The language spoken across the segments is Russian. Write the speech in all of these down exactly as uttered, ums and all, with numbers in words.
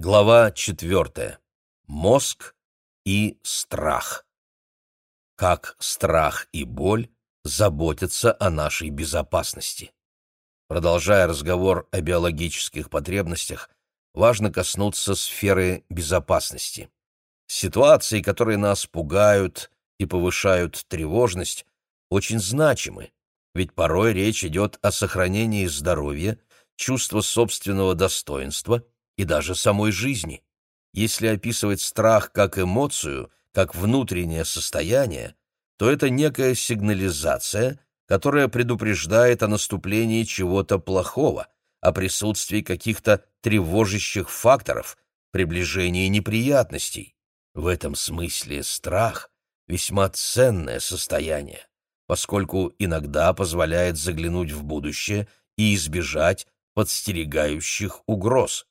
Глава четвертая. Мозг и страх. Как страх и боль заботятся о нашей безопасности. Продолжая разговор о биологических потребностях, важно коснуться сферы безопасности. Ситуации, которые нас пугают и повышают тревожность, очень значимы, ведь порой речь идет о сохранении здоровья, чувства собственного достоинства и даже самой жизни. Если описывать страх как эмоцию, как внутреннее состояние, то это некая сигнализация, которая предупреждает о наступлении чего-то плохого, о присутствии каких-то тревожащих факторов, приближении неприятностей. В этом смысле страх — весьма ценное состояние, поскольку иногда позволяет заглянуть в будущее и избежать подстерегающих угроз.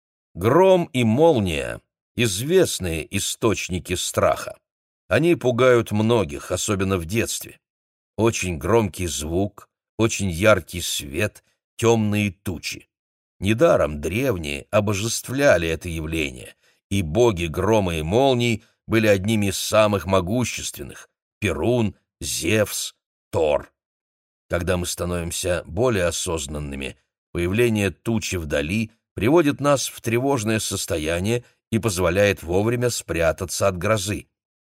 Гром и молния — известные источники страха. Они пугают многих, особенно в детстве. Очень громкий звук, очень яркий свет, темные тучи. Недаром древние обожествляли это явление, и боги грома и молний были одними из самых могущественных — Перун, Зевс, Тор. Когда мы становимся более осознанными, появление тучи вдали приводит нас в тревожное состояние и позволяет вовремя спрятаться от грозы.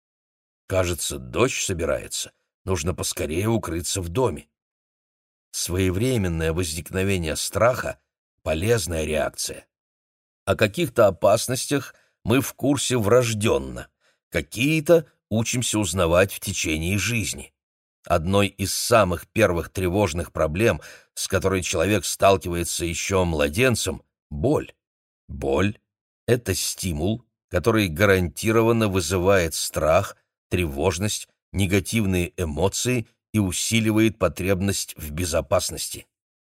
Кажется, дождь собирается, нужно поскорее укрыться в доме. Своевременное возникновение страха — полезная реакция. О каких-то опасностях мы в курсе врожденно, какие-то учимся узнавать в течение жизни. Одной из самых первых тревожных проблем, с которой человек сталкивается еще младенцем, — боль. Боль — это стимул, который гарантированно вызывает страх, тревожность, негативные эмоции и усиливает потребность в безопасности.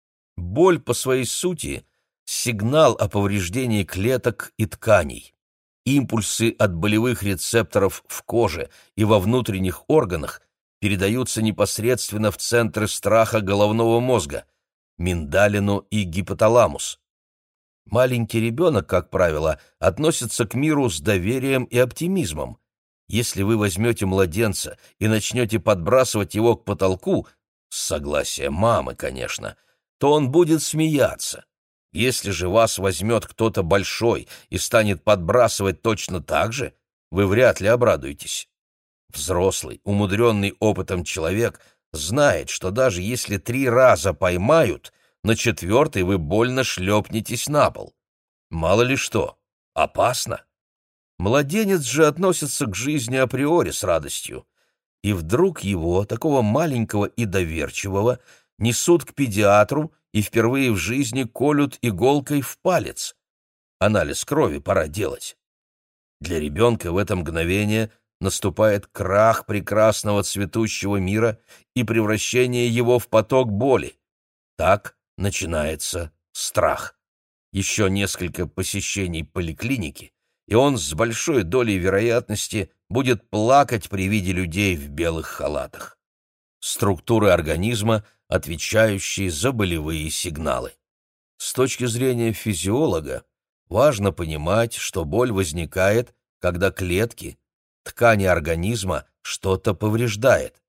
Боль по своей сути — сигнал о повреждении клеток и тканей. Импульсы от болевых рецепторов в коже и во внутренних органах передаются непосредственно в центры страха головного мозга — миндалину и гипоталамус. Маленький ребенок, как правило, относится к миру с доверием и оптимизмом. Если вы возьмете младенца и начнете подбрасывать его к потолку, с согласия мамы, конечно, то он будет смеяться. Если же вас возьмет кто-то большой и станет подбрасывать точно так же, вы вряд ли обрадуетесь. Взрослый, умудренный опытом человек знает, что даже если три раза поймают, на четвертый вы больно шлепнетесь на пол. Мало ли что, опасно. Младенец же относится к жизни априори с радостью. И вдруг его, такого маленького и доверчивого, несут к педиатру и впервые в жизни колют иголкой в палец. Анализ крови пора делать. Для ребенка в это мгновение наступает крах прекрасного цветущего мира и превращение его в поток боли. Так начинается страх. Еще несколько посещений поликлиники, и он с большой долей вероятности будет плакать при виде людей в белых халатах. Структуры организма, отвечающие за болевые сигналы. С точки зрения физиолога, важно понимать, что боль возникает, когда клетки, ткани организма что-то повреждает.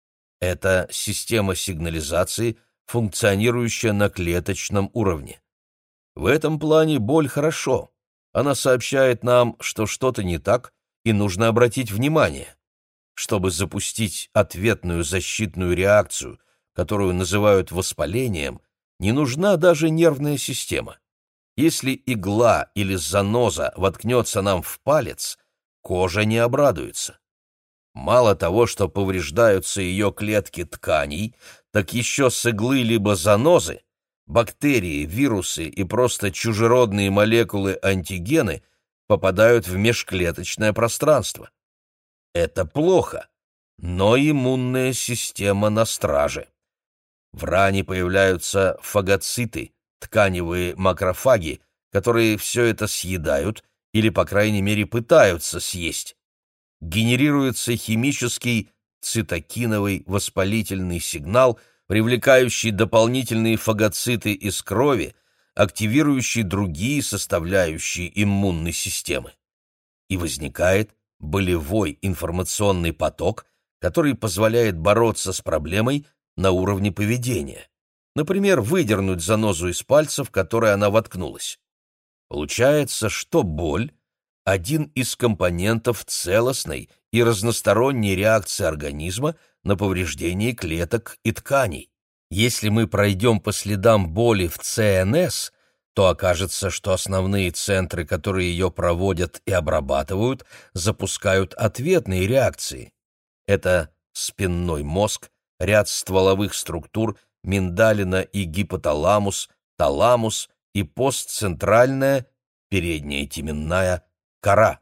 Это система сигнализации, функционирующая на клеточном уровне. В этом плане боль хорошо. Она сообщает нам, что что-то не так, и нужно обратить внимание. Чтобы запустить ответную защитную реакцию, которую называют воспалением, не нужна даже нервная система. Если игла или заноза воткнется нам в палец, кожа не обрадуется. Мало того, что повреждаются ее клетки тканей, так еще с иглы либо занозы бактерии, вирусы и просто чужеродные молекулы-антигены попадают в межклеточное пространство. Это плохо, но иммунная система на страже. В ране появляются фагоциты, тканевые макрофаги, которые все это съедают или, по крайней мере, пытаются съесть. Генерируется химический цитокиновый воспалительный сигнал, привлекающий дополнительные фагоциты из крови, активирующий другие составляющие иммунной системы. И возникает болевой информационный поток, который позволяет бороться с проблемой на уровне поведения. Например, выдернуть занозу из пальца, в которой она воткнулась. Получается, что боль – один из компонентов целостной и разносторонней реакции организма на повреждение клеток и тканей. Если мы пройдем по следам боли в ЦНС, то окажется, что основные центры, которые ее проводят и обрабатывают, запускают ответные реакции. Это спинной мозг, ряд стволовых структур, миндалина и гипоталамус, таламус и постцентральная, передняя теменная кора.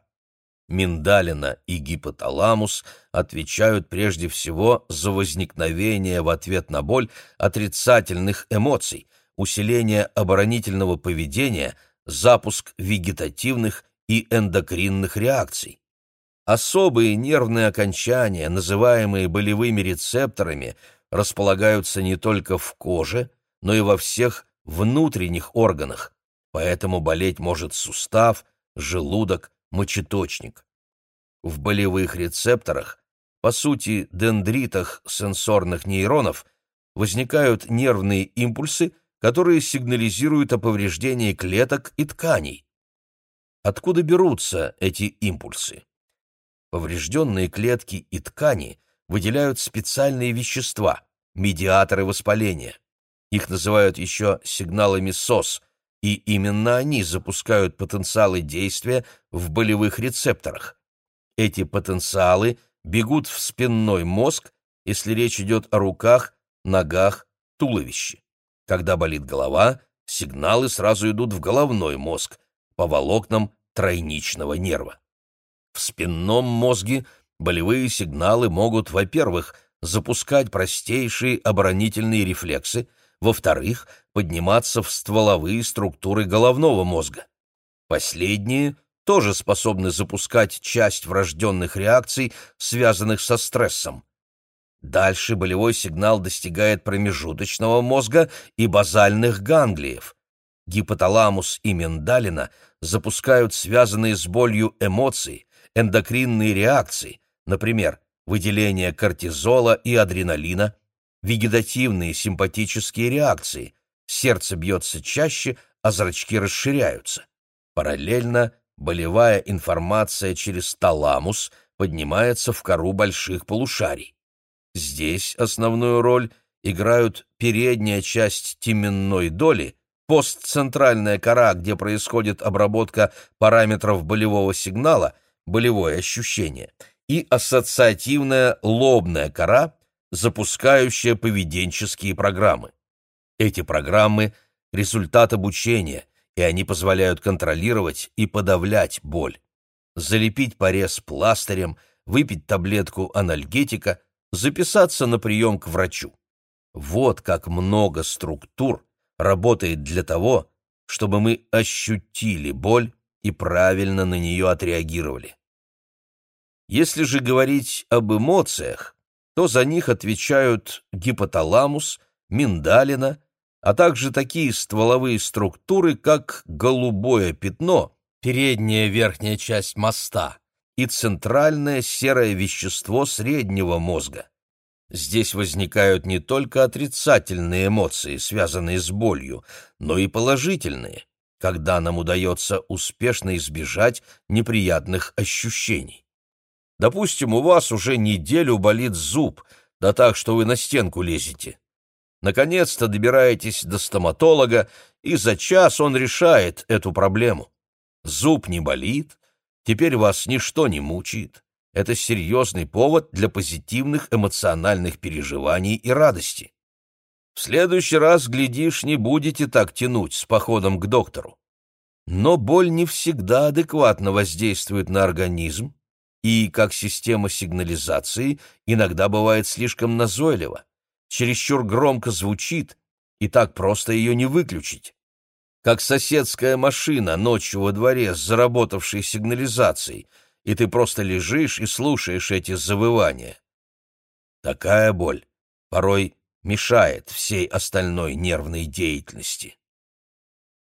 Миндалина и гипоталамус отвечают прежде всего за возникновение в ответ на боль отрицательных эмоций, усиление оборонительного поведения, запуск вегетативных и эндокринных реакций. Особые нервные окончания, называемые болевыми рецепторами, располагаются не только в коже, но и во всех внутренних органах, поэтому болеть может сустав, желудок, мочеточник. В болевых рецепторах, по сути дендритах сенсорных нейронов, возникают нервные импульсы, которые сигнализируют о повреждении клеток и тканей. Откуда берутся эти импульсы? Поврежденные клетки и ткани выделяют специальные вещества, медиаторы воспаления. Их называют еще сигналами СОС, и именно они запускают потенциалы действия в болевых рецепторах. Эти потенциалы бегут в спинной мозг, если речь идет о руках, ногах, туловище. Когда болит голова, сигналы сразу идут в головной мозг, по волокнам тройничного нерва. В спинном мозге болевые сигналы могут, во-первых, запускать простейшие оборонительные рефлексы, во-вторых, подниматься в стволовые структуры головного мозга. Последние тоже способны запускать часть врожденных реакций, связанных со стрессом. Дальше болевой сигнал достигает промежуточного мозга и базальных ганглиев. Гипоталамус и миндалина запускают связанные с болью эмоции, эндокринные реакции, например, выделение кортизола и адреналина, вегетативные симпатические реакции, сердце бьется чаще, а зрачки расширяются. Параллельно болевая информация через таламус поднимается в кору больших полушарий. Здесь основную роль играют передняя часть теменной доли, постцентральная кора, где происходит обработка параметров болевого сигнала, болевое ощущение, и ассоциативная лобная кора, запускающая поведенческие программы. Эти программы – результат обучения, и они позволяют контролировать и подавлять боль. Залепить порез пластырем, выпить таблетку анальгетика, записаться на прием к врачу. Вот как много структур работает для того, чтобы мы ощутили боль и правильно на нее отреагировали. Если же говорить об эмоциях, то за них отвечают гипоталамус, миндалина, а также такие стволовые структуры, как голубое пятно, передняя верхняя часть моста, и центральное серое вещество среднего мозга. Здесь возникают не только отрицательные эмоции, связанные с болью, но и положительные, когда нам удается успешно избежать неприятных ощущений. Допустим, у вас уже неделю болит зуб, да так, что вы на стенку лезете. Наконец-то добираетесь до стоматолога, и за час он решает эту проблему. Зуб не болит, теперь вас ничто не мучает. Это серьезный повод для позитивных эмоциональных переживаний и радости. В следующий раз, глядишь, не будете так тянуть с походом к доктору. Но боль не всегда адекватно воздействует на организм, и, как система сигнализации, иногда бывает слишком назойлива, чересчур громко звучит, и так просто ее не выключить. Как соседская машина ночью во дворе с заработавшей сигнализацией, и ты просто лежишь и слушаешь эти завывания. Такая боль порой мешает всей остальной нервной деятельности.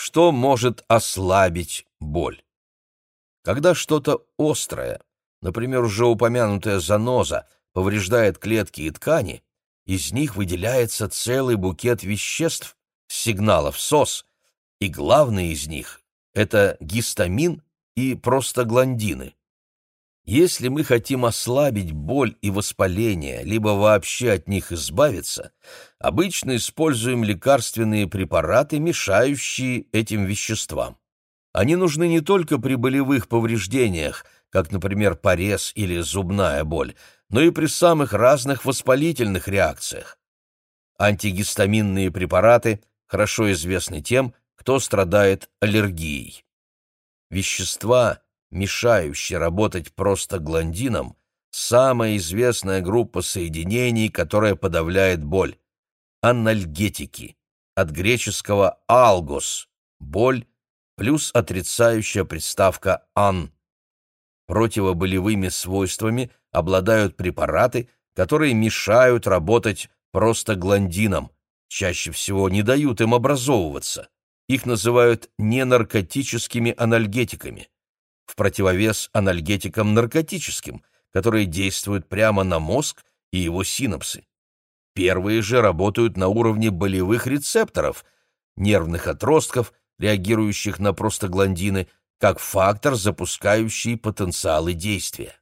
Что может ослабить боль? Когда что-то острое, например, уже упомянутая заноза, повреждает клетки и ткани, из них выделяется целый букет веществ, сигналов СОС, и главный из них — это гистамин и простагландины. Если мы хотим ослабить боль и воспаление, либо вообще от них избавиться, обычно используем лекарственные препараты, мешающие этим веществам. Они нужны не только при болевых повреждениях, как, например, порез или зубная боль, но и при самых разных воспалительных реакциях. Антигистаминные препараты хорошо известны тем, кто страдает аллергией. Вещества, мешающие работать простагландинам, самая известная группа соединений, которая подавляет боль. Анальгетики, от греческого «algos» – боль, плюс отрицающая приставка «ан». Противоболевыми свойствами обладают препараты, которые мешают работать простагландинам, чаще всего не дают им образовываться. Их называют ненаркотическими анальгетиками, в противовес анальгетикам наркотическим, которые действуют прямо на мозг и его синапсы. Первые же работают на уровне болевых рецепторов, нервных отростков, реагирующих на простагландины, как фактор, запускающий потенциалы действия.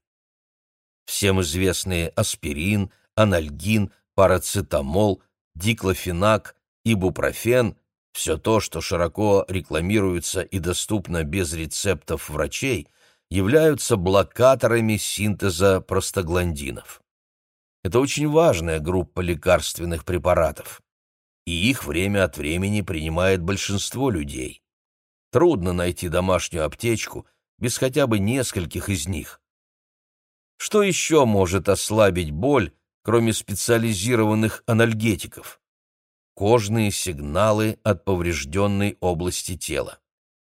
Всем известные аспирин, анальгин, парацетамол, диклофенак, ибупрофен – все то, что широко рекламируется и доступно без рецептов врачей, являются блокаторами синтеза простагландинов. Это очень важная группа лекарственных препаратов, и их время от времени принимает большинство людей. Трудно найти домашнюю аптечку без хотя бы нескольких из них. Что еще может ослабить боль, кроме специализированных анальгетиков? Кожные сигналы от поврежденной области тела.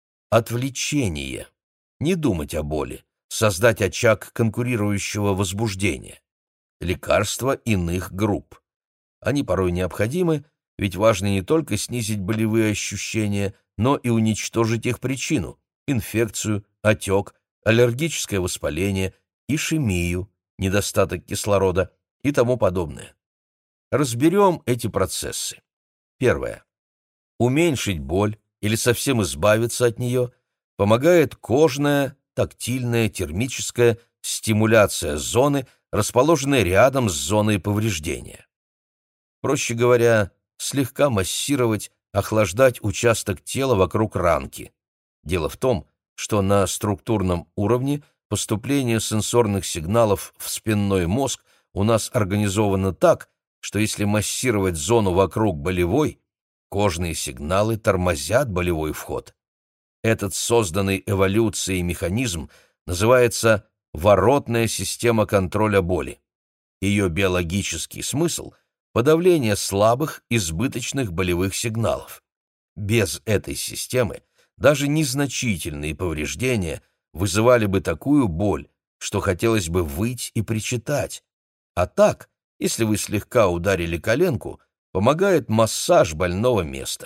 Отвлечение. Не думать о боли. Создать очаг конкурирующего возбуждения. Лекарства иных групп. Они порой необходимы, ведь важно не только снизить болевые ощущения, но и уничтожить их причину – инфекцию, отек, аллергическое воспаление, ишемию, недостаток кислорода и тому подобное. Разберем эти процессы. Первое. Уменьшить боль или совсем избавиться от нее помогает кожная, тактильная, термическая стимуляция зоны, расположенной рядом с зоной повреждения. Проще говоря, слегка массировать, охлаждать участок тела вокруг ранки. Дело в том, что на структурном уровне поступление сенсорных сигналов в спинной мозг у нас организовано так, что если массировать зону вокруг болевой, кожные сигналы тормозят болевой вход. Этот созданный эволюцией механизм называется воротная система контроля боли. Ее биологический смысл – подавление слабых, избыточных болевых сигналов. Без этой системы даже незначительные повреждения вызывали бы такую боль, что хотелось бы выть и причитать. А так, если вы слегка ударили коленку, помогает массаж больного места.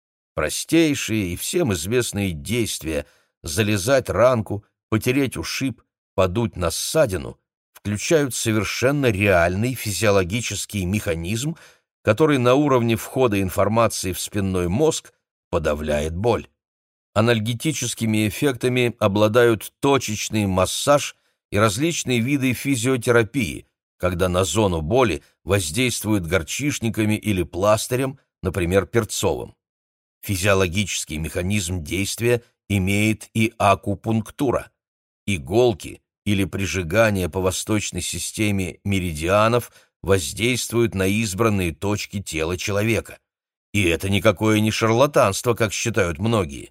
Простейшие и всем известные действия – залезать ранку, потереть ушиб, подуть на ссадину – включают совершенно реальный физиологический механизм, который на уровне входа информации в спинной мозг подавляет боль. Анальгетическими эффектами обладают точечный массаж и различные виды физиотерапии, когда на зону боли воздействуют горчишниками или пластырем, например, перцовым. Физиологический механизм действия имеет и акупунктура. Иголки или прижигание по восточной системе меридианов воздействуют на избранные точки тела человека. И это никакое не шарлатанство, как считают многие.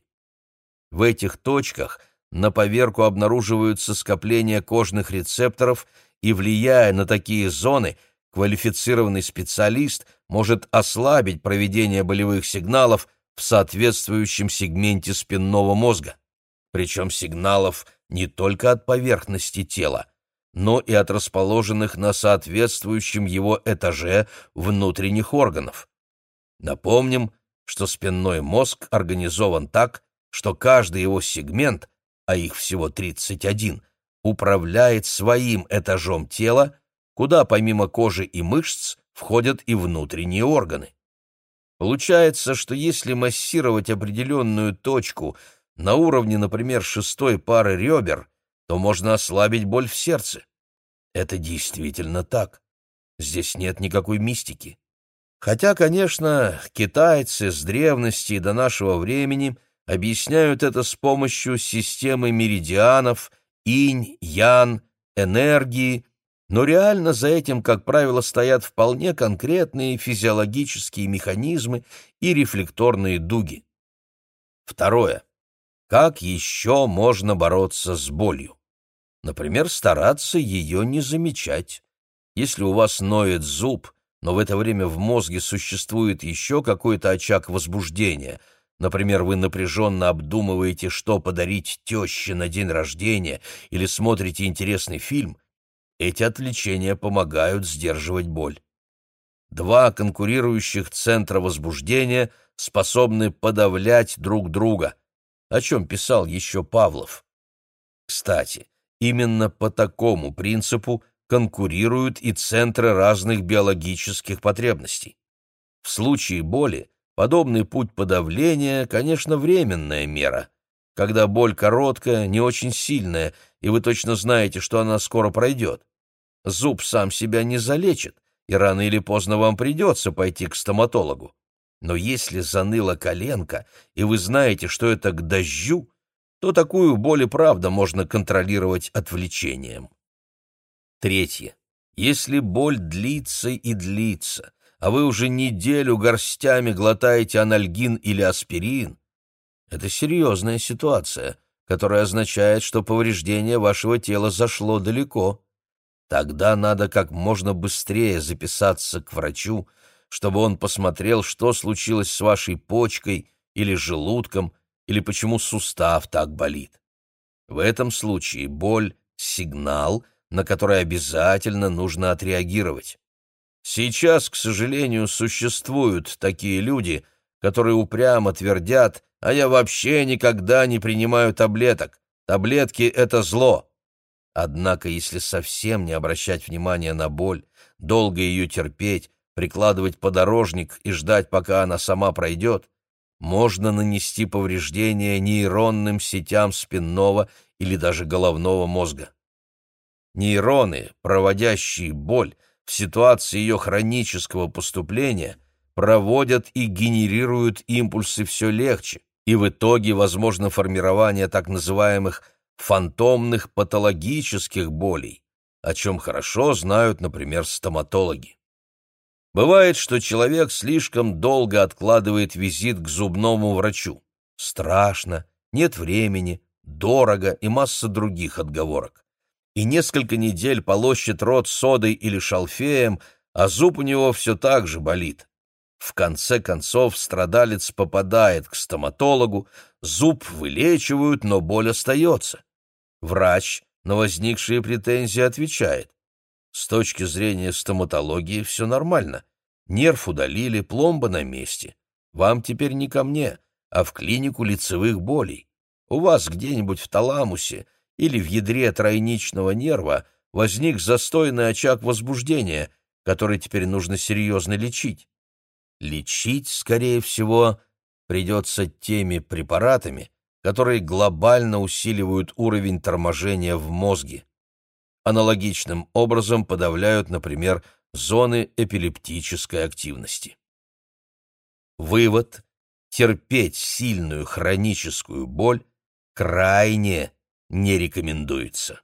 В этих точках на поверку обнаруживаются скопления кожных рецепторов, и, влияя на такие зоны, квалифицированный специалист может ослабить проведение болевых сигналов в соответствующем сегменте спинного мозга. Причем сигналов не только от поверхности тела, но и от расположенных на соответствующем его этаже внутренних органов. Напомним, что спинной мозг организован так, что каждый его сегмент, а их всего тридцать один, управляет своим этажом тела, куда помимо кожи и мышц входят и внутренние органы. Получается, что если массировать определенную точку на уровне, например, шестой пары ребер, то можно ослабить боль в сердце. Это действительно так. Здесь нет никакой мистики. Хотя, конечно, китайцы с древности и до нашего времени объясняют это с помощью системы меридианов, инь, ян, энергии, но реально за этим, как правило, стоят вполне конкретные физиологические механизмы и рефлекторные дуги. Второе. Как еще можно бороться с болью? Например, стараться ее не замечать. Если у вас ноет зуб, но в это время в мозге существует еще какой-то очаг возбуждения, например, вы напряженно обдумываете, что подарить теще на день рождения, или смотрите интересный фильм, эти отвлечения помогают сдерживать боль. Два конкурирующих центра возбуждения способны подавлять друг друга, о чем писал еще Павлов. Кстати, именно по такому принципу конкурируют и центры разных биологических потребностей. В случае боли подобный путь подавления, конечно, временная мера. Когда боль короткая, не очень сильная, и вы точно знаете, что она скоро пройдет. Зуб сам себя не залечит, и рано или поздно вам придется пойти к стоматологу. Но если заныла коленка, и вы знаете, что это к дождю, то такую боль и правда можно контролировать отвлечением. Третье. Если боль длится и длится, а вы уже неделю горстями глотаете анальгин или аспирин, это серьезная ситуация, которая означает, что повреждение вашего тела зашло далеко. Тогда надо как можно быстрее записаться к врачу, чтобы он посмотрел, что случилось с вашей почкой или желудком, или почему сустав так болит. В этом случае боль — сигнал, на который обязательно нужно отреагировать. Сейчас, к сожалению, существуют такие люди, которые упрямо твердят: «А я вообще никогда не принимаю таблеток. Таблетки — это зло». Однако, если совсем не обращать внимания на боль, долго ее терпеть, прикладывать подорожник и ждать, пока она сама пройдет, можно нанести повреждение нейронным сетям спинного или даже головного мозга. Нейроны, проводящие боль, в ситуации ее хронического поступления проводят и генерируют импульсы все легче, и в итоге возможно формирование так называемых фантомных патологических болей, о чем хорошо знают, например, стоматологи. Бывает, что человек слишком долго откладывает визит к зубному врачу. Страшно, нет времени, дорого и масса других отговорок. И несколько недель полощет рот содой или шалфеем, а зуб у него все так же болит. В конце концов страдалец попадает к стоматологу, зуб вылечивают, но боль остается. Врач на возникшие претензии отвечает: с точки зрения стоматологии все нормально. Нерв удалили, пломба на месте. Вам теперь не ко мне, а в клинику лицевых болей. У вас где-нибудь в таламусе или в ядре тройничного нерва возник застойный очаг возбуждения, который теперь нужно серьезно лечить. Лечить, скорее всего, придется теми препаратами, которые глобально усиливают уровень торможения в мозге. Аналогичным образом подавляют, например, зоны эпилептической активности. Вывод: терпеть сильную хроническую боль крайне не рекомендуется.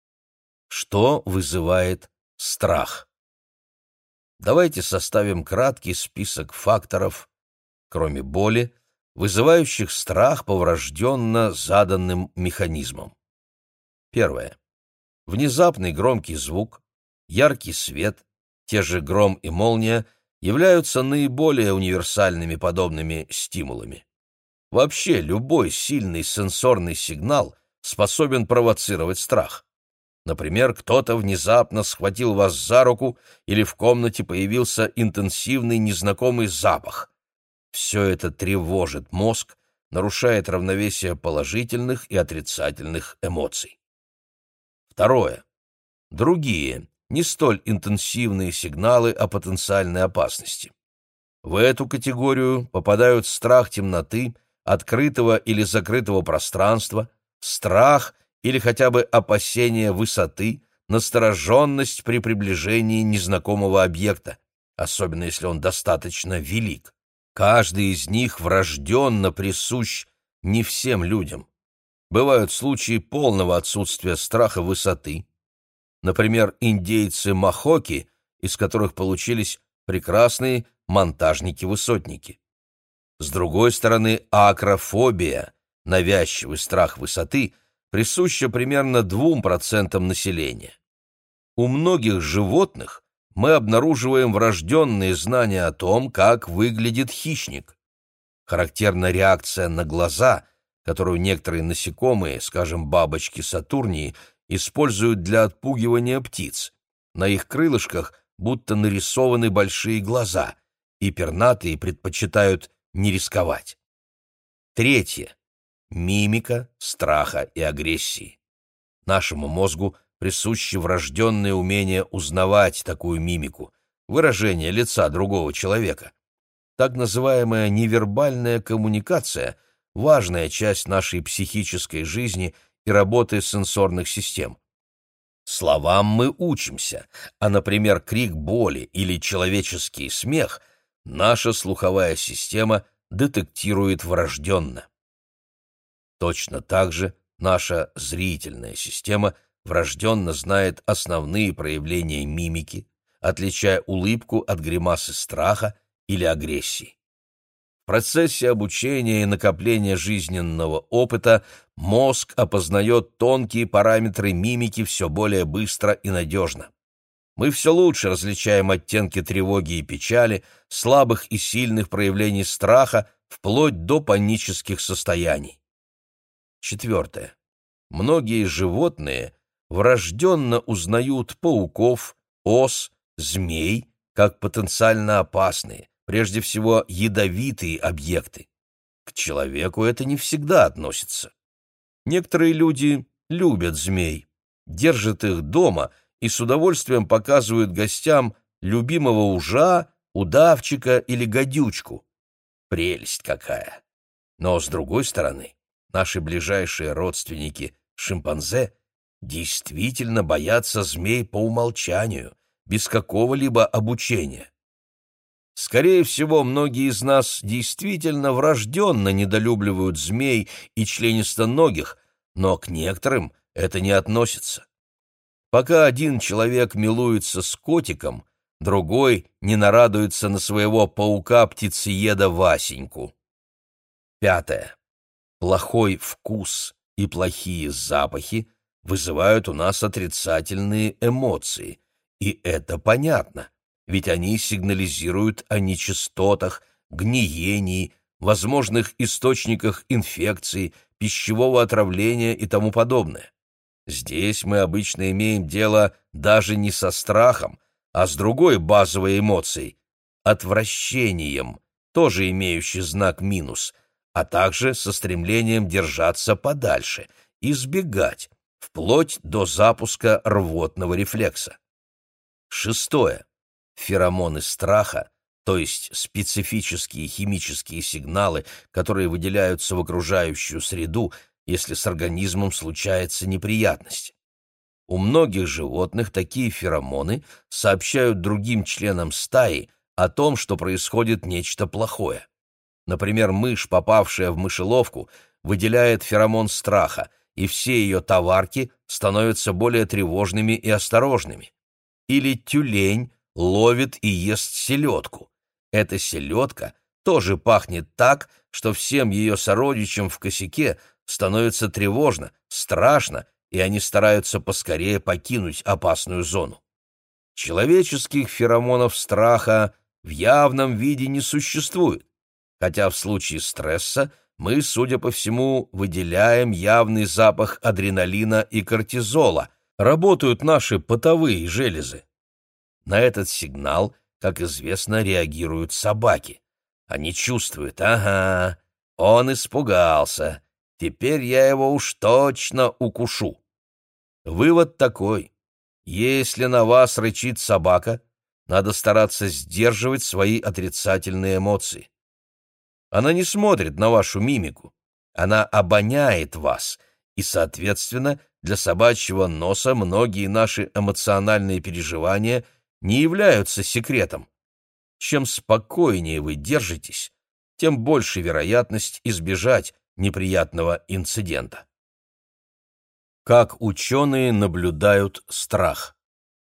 Что вызывает страх? Давайте составим краткий список факторов, кроме боли, вызывающих страх по врожденно заданным механизмам. Первое. Внезапный громкий звук, яркий свет, те же гром и молния, являются наиболее универсальными подобными стимулами. Вообще, любой сильный сенсорный сигнал способен провоцировать страх. Например, кто-то внезапно схватил вас за руку или в комнате появился интенсивный незнакомый запах. Все это тревожит мозг, нарушает равновесие положительных и отрицательных эмоций. Второе. Другие, не столь интенсивные сигналы о потенциальной опасности. В эту категорию попадают страх темноты, открытого или закрытого пространства, страх или хотя бы опасение высоты, настороженность при приближении незнакомого объекта, особенно если он достаточно велик. Каждый из них врожденно присущ не всем людям. Бывают случаи полного отсутствия страха высоты. Например, индейцы Махоки, из которых получились прекрасные монтажники-высотники. С другой стороны, акрофобия, навязчивый страх высоты, присуща примерно двум процентам населения. У многих животных мы обнаруживаем врожденные знания о том, как выглядит хищник. Характерна реакция на глаза, которую некоторые насекомые, скажем, бабочки Сатурнии, используют для отпугивания птиц. На их крылышках будто нарисованы большие глаза, и пернатые предпочитают не рисковать. Третье. Мимика, страха и агрессии. Нашему мозгу присуще врожденное умение узнавать такую мимику, выражение лица другого человека. Так называемая невербальная коммуникация – важная часть нашей психической жизни и работы сенсорных систем. Словам мы учимся, а, например, крик боли или человеческий смех наша слуховая система детектирует врожденно. Точно так же наша зрительная система врожденно знает основные проявления мимики, отличая улыбку от гримасы страха или агрессии. В процессе обучения и накопления жизненного опыта мозг опознает тонкие параметры мимики все более быстро и надежно. Мы все лучше различаем оттенки тревоги и печали, слабых и сильных проявлений страха, вплоть до панических состояний. Четвертое. Многие животные врожденно узнают пауков, ос, змей как потенциально опасные, прежде всего ядовитые объекты. К человеку это не всегда относится. Некоторые люди любят змей, держат их дома и с удовольствием показывают гостям любимого ужа, удавчика или гадючку. Прелесть какая! Но, с другой стороны, наши ближайшие родственники, шимпанзе, действительно боятся змей по умолчанию, без какого-либо обучения. Скорее всего, многие из нас действительно врожденно недолюбливают змей и членистоногих, но к некоторым это не относится. Пока один человек милуется с котиком, другой не нарадуется на своего паука-птицееда Васеньку. Пятое. Плохой вкус и плохие запахи вызывают у нас отрицательные эмоции, и это понятно, ведь они сигнализируют о нечистотах, гниении, возможных источниках инфекций, пищевого отравления и тому подобное. Здесь мы обычно имеем дело даже не со страхом, а с другой базовой эмоцией – отвращением, тоже имеющей знак минус, а также со стремлением держаться подальше, избегать, вплоть до запуска рвотного рефлекса. Шестое. Феромоны страха, то есть специфические химические сигналы, которые выделяются в окружающую среду, если с организмом случается неприятность. У многих животных такие феромоны сообщают другим членам стаи о том, что происходит нечто плохое. Например, мышь, попавшая в мышеловку, выделяет феромон страха, и все ее товарки становятся более тревожными и осторожными. Или тюлень ловит и ест селедку. Эта селедка тоже пахнет так, что всем ее сородичам в косяке становится тревожно, страшно, и они стараются поскорее покинуть опасную зону. Человеческих феромонов страха в явном виде не существует, хотя в случае стресса мы, судя по всему, выделяем явный запах адреналина и кортизола, работают наши потовые железы. На этот сигнал, как известно, реагируют собаки. Они чувствуют: ага, он испугался, теперь я его уж точно укушу. Вывод такой: если на вас рычит собака, надо стараться сдерживать свои отрицательные эмоции. Она не смотрит на вашу мимику, она обоняет вас, и, соответственно, для собачьего носа многие наши эмоциональные переживания не являются секретом. Чем спокойнее вы держитесь, тем больше вероятность избежать неприятного инцидента. Как ученые наблюдают страх?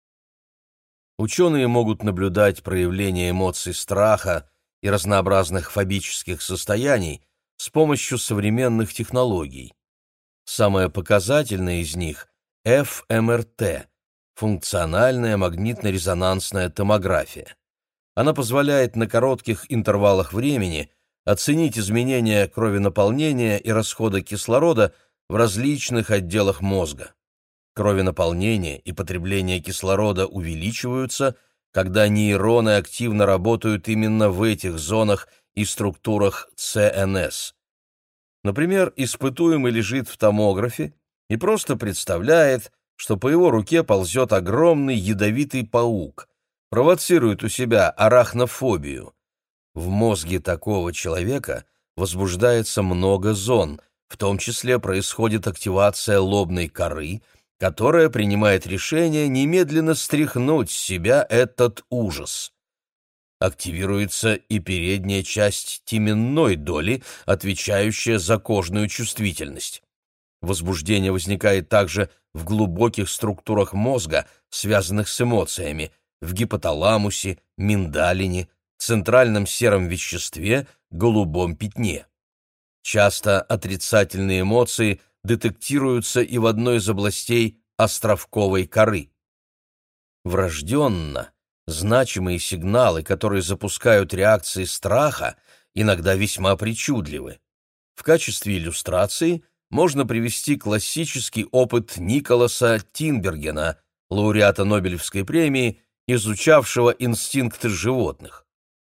Ученые могут наблюдать проявление эмоций страха и разнообразных фобических состояний с помощью современных технологий. Самая показательная из них — эф эм эр тэ — функциональная магнитно-резонансная томография. Она позволяет на коротких интервалах времени оценить изменения кровенаполнения и расхода кислорода в различных отделах мозга. Кровенаполнение и потребление кислорода увеличиваются, когда нейроны активно работают именно в этих зонах и структурах цэ эн эс. Например, испытуемый лежит в томографе и просто представляет, что по его руке ползет огромный ядовитый паук, провоцирует у себя арахнофобию. В мозге такого человека возбуждается много зон, в том числе происходит активация лобной коры, которая принимает решение немедленно стряхнуть с себя этот ужас. Активируется и передняя часть теменной доли, отвечающая за кожную чувствительность. Возбуждение возникает также в глубоких структурах мозга, связанных с эмоциями, в гипоталамусе, миндалине, центральном сером веществе, голубом пятне. Часто отрицательные эмоции детектируются и в одной из областей островковой коры. Врожденно значимые сигналы, которые запускают реакции страха, иногда весьма причудливы. В качестве иллюстрации можно привести классический опыт Николаса Тинбергена, лауреата Нобелевской премии, изучавшего инстинкты животных.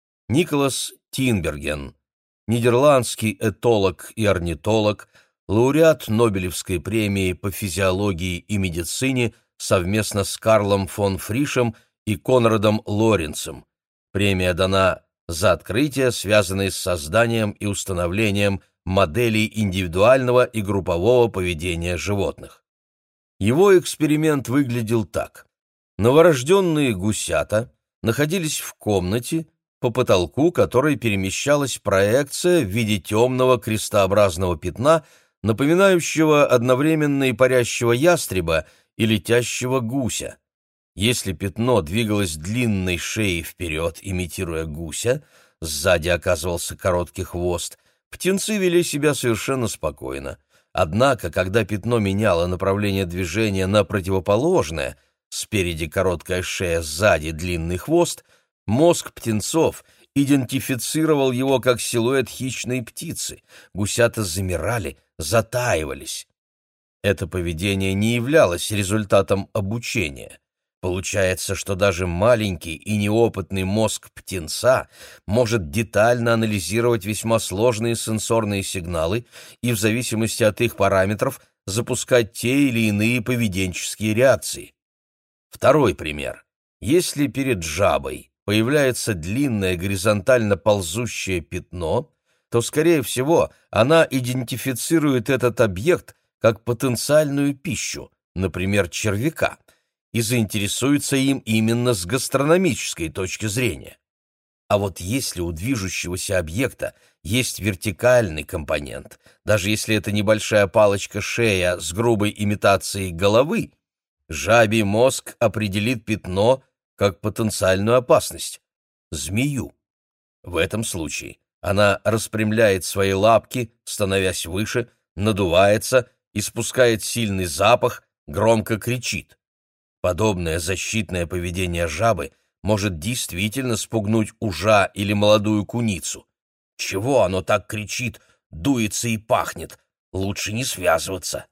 Николас Тинберген, нидерландский этолог и орнитолог, лауреат Нобелевской премии по физиологии и медицине совместно с Карлом фон Фришем и Конрадом Лоренцем. Премия дана за открытия, связанные с созданием и установлением моделей индивидуального и группового поведения животных. Его эксперимент выглядел так. Новорожденные гусята находились в комнате, по потолку которой перемещалась проекция в виде темного крестообразного пятна, напоминающего одновременно и парящего ястреба, и летящего гуся. Если пятно двигалось длинной шеей вперед, имитируя гуся, сзади оказывался короткий хвост, птенцы вели себя совершенно спокойно. Однако, когда пятно меняло направление движения на противоположное, спереди короткая шея, сзади длинный хвост, мозг птенцов идентифицировал его как силуэт хищной птицы. Гусята замирали, затаивались. Это поведение не являлось результатом обучения. Получается, что даже маленький и неопытный мозг птенца может детально анализировать весьма сложные сенсорные сигналы и в зависимости от их параметров запускать те или иные поведенческие реакции. Второй пример. Если перед жабой появляется длинное горизонтально ползущее пятно, то, скорее всего, она идентифицирует этот объект как потенциальную пищу, например, червяка, и заинтересуется им именно с гастрономической точки зрения. А вот если у движущегося объекта есть вертикальный компонент, даже если это небольшая палочка-шея с грубой имитацией головы, жабий мозг определит пятно как потенциальную опасность — змею. В этом случае она распрямляет свои лапки, становясь выше, надувается, испускает сильный запах, громко кричит. Подобное защитное поведение жабы может действительно спугнуть ужа или молодую куницу. Чего оно так кричит, дуется и пахнет? Лучше не связываться.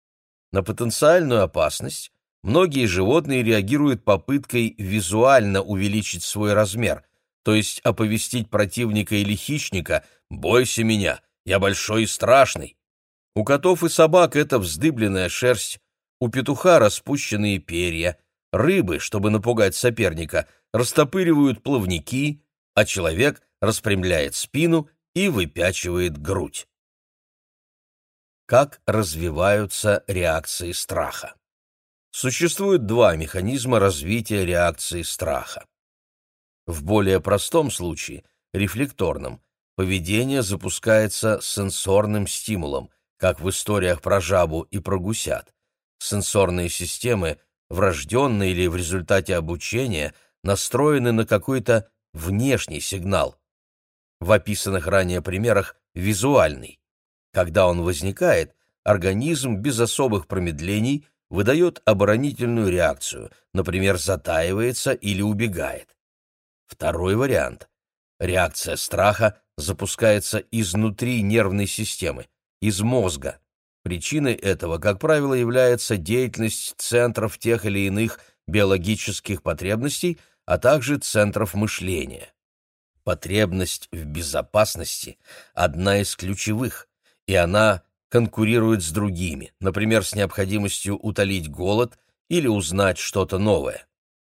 На потенциальную опасность многие животные реагируют попыткой визуально увеличить свой размер, то есть оповестить противника или хищника: «Бойся меня, я большой и страшный». У котов и собак это вздыбленная шерсть, у петуха распущенные перья, рыбы, чтобы напугать соперника, растопыривают плавники, а человек распрямляет спину и выпячивает грудь. Как развиваются реакции страха? Существует два механизма развития реакции страха. В более простом случае, рефлекторном, поведение запускается сенсорным стимулом, как в историях про жабу и про гусят. Сенсорные системы, врожденные или в результате обучения, настроены на какой-то внешний сигнал. В описанных ранее примерах визуальный. Когда он возникает, организм без особых промедлений выдает оборонительную реакцию, например, затаивается или убегает. Второй вариант. Реакция страха запускается изнутри нервной системы, из мозга. Причиной этого, как правило, является деятельность центров тех или иных биологических потребностей, а также центров мышления. Потребность в безопасности – одна из ключевых, и она конкурирует с другими, например, с необходимостью утолить голод или узнать что-то новое.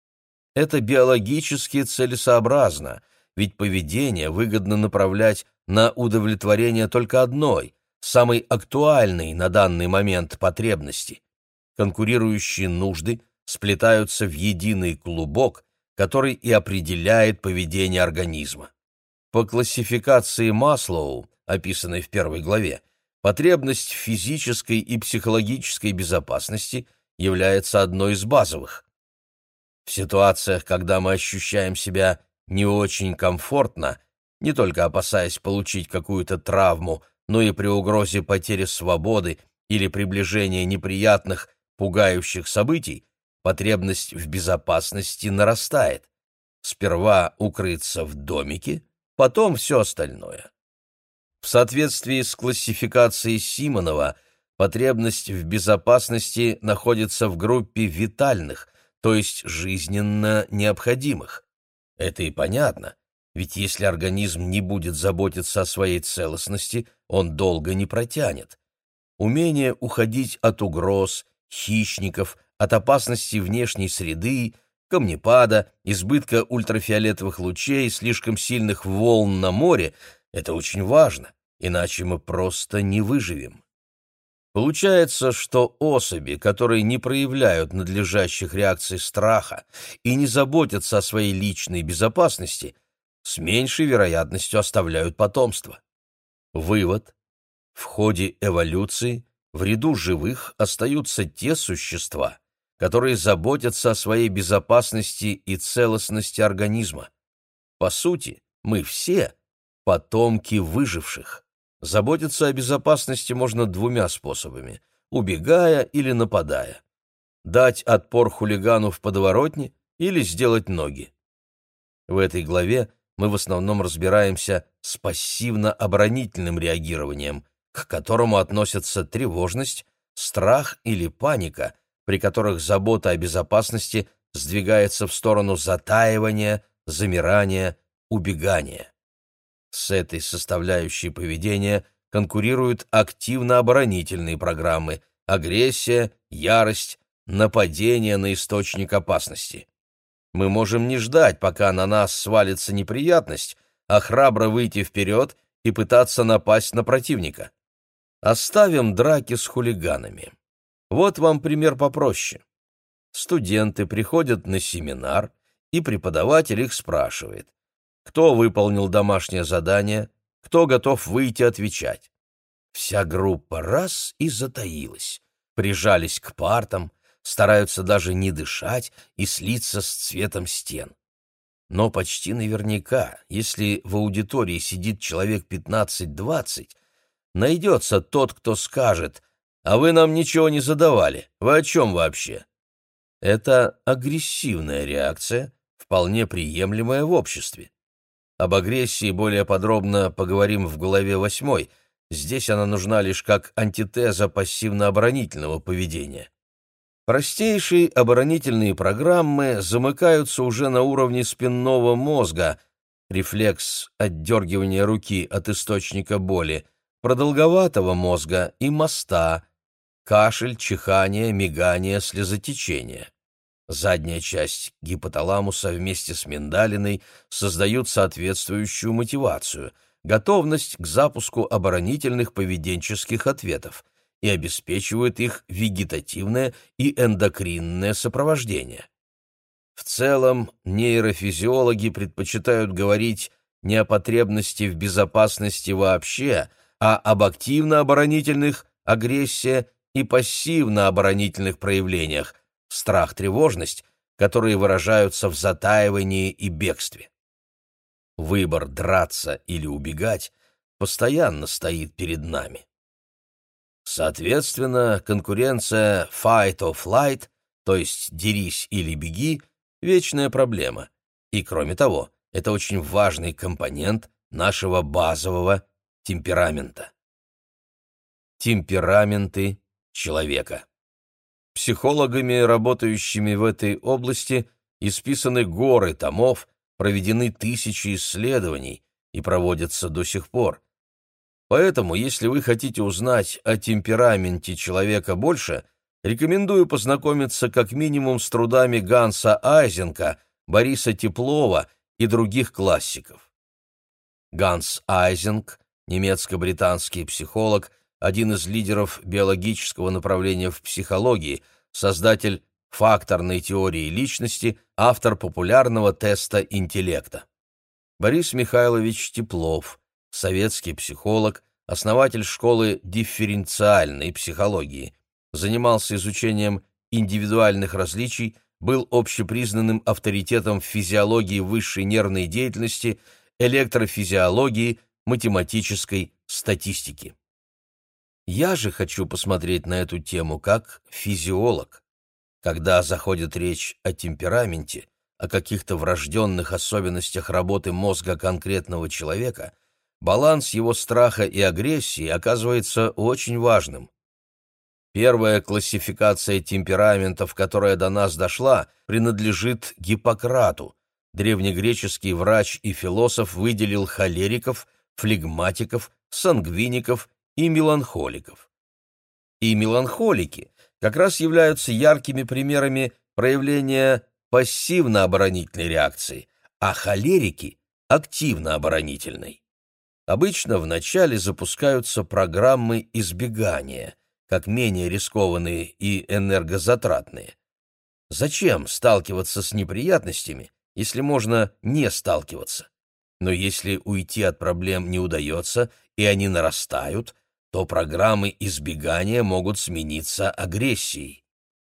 Это биологически целесообразно, ведь поведение выгодно направлять на удовлетворение только одной, самой актуальной на данный момент потребности. Конкурирующие нужды сплетаются в единый клубок, который и определяет поведение организма. По классификации Маслоу, описанной в первой главе, потребность в физической и психологической безопасности является одной из базовых. В ситуациях, когда мы ощущаем себя не очень комфортно, не только опасаясь получить какую-то травму, но и при угрозе потери свободы или приближения неприятных, пугающих событий, потребность в безопасности нарастает. Сперва укрыться в домике, потом все остальное. В соответствии с классификацией Симонова, потребность в безопасности находится в группе витальных, то есть жизненно необходимых. Это и понятно, ведь если организм не будет заботиться о своей целостности, он долго не протянет. Умение уходить от угроз, хищников, от опасности внешней среды, камнепада, избытка ультрафиолетовых лучей, слишком сильных волн на море — это очень важно, иначе мы просто не выживем. Получается, что особи, которые не проявляют надлежащих реакций страха и не заботятся о своей личной безопасности, с меньшей вероятностью оставляют потомство. Вывод: в ходе эволюции в ряду живых остаются те существа, которые заботятся о своей безопасности и целостности организма. По сути, мы все — потомки выживших. Заботиться о безопасности можно двумя способами – убегая или нападая. Дать отпор хулигану в подворотне или сделать ноги. В этой главе мы в основном разбираемся с пассивно-оборонительным реагированием, к которому относятся тревожность, страх или паника, при которых забота о безопасности сдвигается в сторону затаивания, замирания, убегания. С этой составляющей поведения конкурируют активно-оборонительные программы – агрессия, ярость, нападение на источник опасности. Мы можем не ждать, пока на нас свалится неприятность, а храбро выйти вперед и пытаться напасть на противника. Оставим драки с хулиганами. Вот вам пример попроще. Студенты приходят на семинар, и преподаватель их спрашивает: кто выполнил домашнее задание, кто готов выйти отвечать. Вся группа раз и затаилась, прижались к партам, стараются даже не дышать и слиться с цветом стен. Но почти наверняка, если в аудитории сидит человек пятнадцать-двадцать, найдется тот, кто скажет: «А вы нам ничего не задавали, вы о чем вообще?» Это агрессивная реакция, вполне приемлемая в обществе. Об агрессии более подробно поговорим в главе восьмой. Здесь она нужна лишь как антитеза пассивно-оборонительного поведения. Простейшие оборонительные программы замыкаются уже на уровне спинного мозга, рефлекс отдергивания руки от источника боли, продолговатого мозга и моста, кашель, чихание, мигание, слезотечение. Задняя часть гипоталамуса вместе с миндалиной создают соответствующую мотивацию, готовность к запуску оборонительных поведенческих ответов и обеспечивают их вегетативное и эндокринное сопровождение. В целом, нейрофизиологи предпочитают говорить не о потребности в безопасности вообще, а об активно-оборонительных, агрессия, и пассивно-оборонительных проявлениях, страх, тревожность, которые выражаются в затаивании и бегстве. Выбор драться или убегать постоянно стоит перед нами. Соответственно, конкуренция fight or flight, то есть дерись или беги, вечная проблема. И кроме того, это очень важный компонент нашего базового темперамента. Темпераменты человека. Психологами, работающими в этой области, исписаны горы томов, проведены тысячи исследований и проводятся до сих пор. Поэтому, если вы хотите узнать о темпераменте человека больше, рекомендую познакомиться как минимум с трудами Ганса Айзенка, Бориса Теплова и других классиков. Ганс Айзенк, немецко-британский психолог, один из лидеров биологического направления в психологии, создатель факторной теории личности, автор популярного теста интеллекта. Борис Михайлович Теплов, советский психолог, основатель школы дифференциальной психологии, занимался изучением индивидуальных различий, был общепризнанным авторитетом в физиологии высшей нервной деятельности, электрофизиологии, математической статистики. Я же хочу посмотреть на эту тему как физиолог. Когда заходит речь о темпераменте, о каких-то врожденных особенностях работы мозга конкретного человека, баланс его страха и агрессии оказывается очень важным. Первая классификация темпераментов, которая до нас дошла, принадлежит Гиппократу. Древнегреческий врач и философ выделил холериков, флегматиков, сангвиников и меланхоликов. И меланхолики как раз являются яркими примерами проявления пассивно-оборонительной реакции, а холерики – активно-оборонительной. Обычно вначале запускаются программы избегания, как менее рискованные и энергозатратные. Зачем сталкиваться с неприятностями, если можно не сталкиваться? Но если уйти от проблем не удается, и они нарастают, то программы избегания могут смениться агрессией.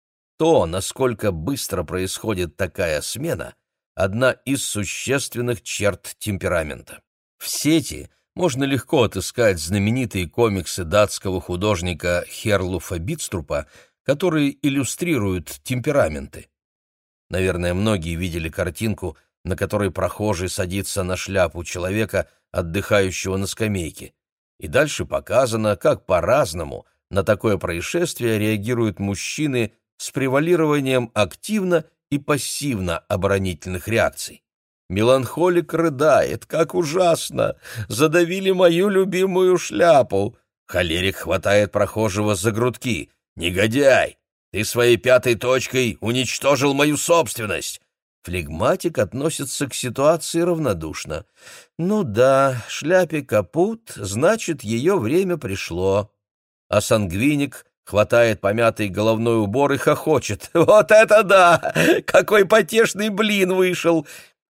То, насколько быстро происходит такая смена, одна из существенных черт темперамента. В сети можно легко отыскать знаменитые комиксы датского художника Херлуфа Битструпа, которые иллюстрируют темпераменты. Наверное, многие видели картинку, на которой прохожий садится на шляпу человека, отдыхающего на скамейке. И дальше показано, как по-разному на такое происшествие реагируют мужчины с превалированием активно и пассивно оборонительных реакций. Меланхолик рыдает, как ужасно, задавили мою любимую шляпу. Холерик хватает прохожего за грудки. Негодяй, ты своей пятой точкой уничтожил мою собственность. Флегматик относится к ситуации равнодушно. Ну да, шляпе капут, значит, ее время пришло. А сангвиник хватает помятый головной убор и хохочет. Вот это да! Какой потешный блин вышел!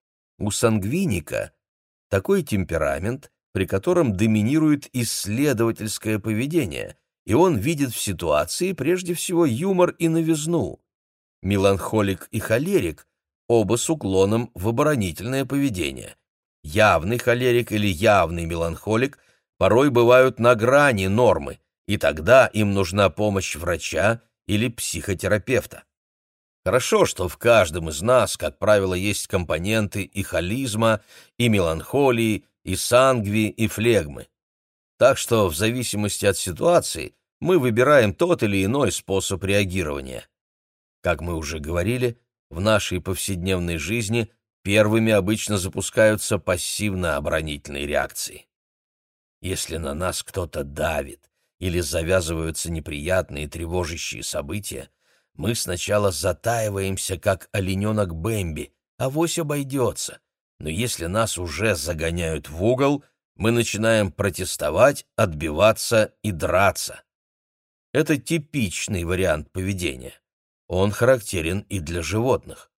У сангвиника такой темперамент, при котором доминирует исследовательское поведение, и он видит в ситуации прежде всего юмор и новизну. Меланхолик и холерик оба с уклоном в оборонительное поведение. Явный холерик или явный меланхолик порой бывают на грани нормы, и тогда им нужна помощь врача или психотерапевта. Хорошо, что в каждом из нас, как правило, есть компоненты и холизма, и меланхолии, и сангви, и флегмы. Так что в зависимости от ситуации мы выбираем тот или иной способ реагирования. Как мы уже говорили, в нашей повседневной жизни первыми обычно запускаются пассивно-оборонительные реакции. Если на нас кто-то давит или завязываются неприятные тревожащие события, мы сначала затаиваемся, как олененок Бэмби, авось обойдется. Но если нас уже загоняют в угол, мы начинаем протестовать, отбиваться и драться. Это типичный вариант поведения. Он характерен и для животных.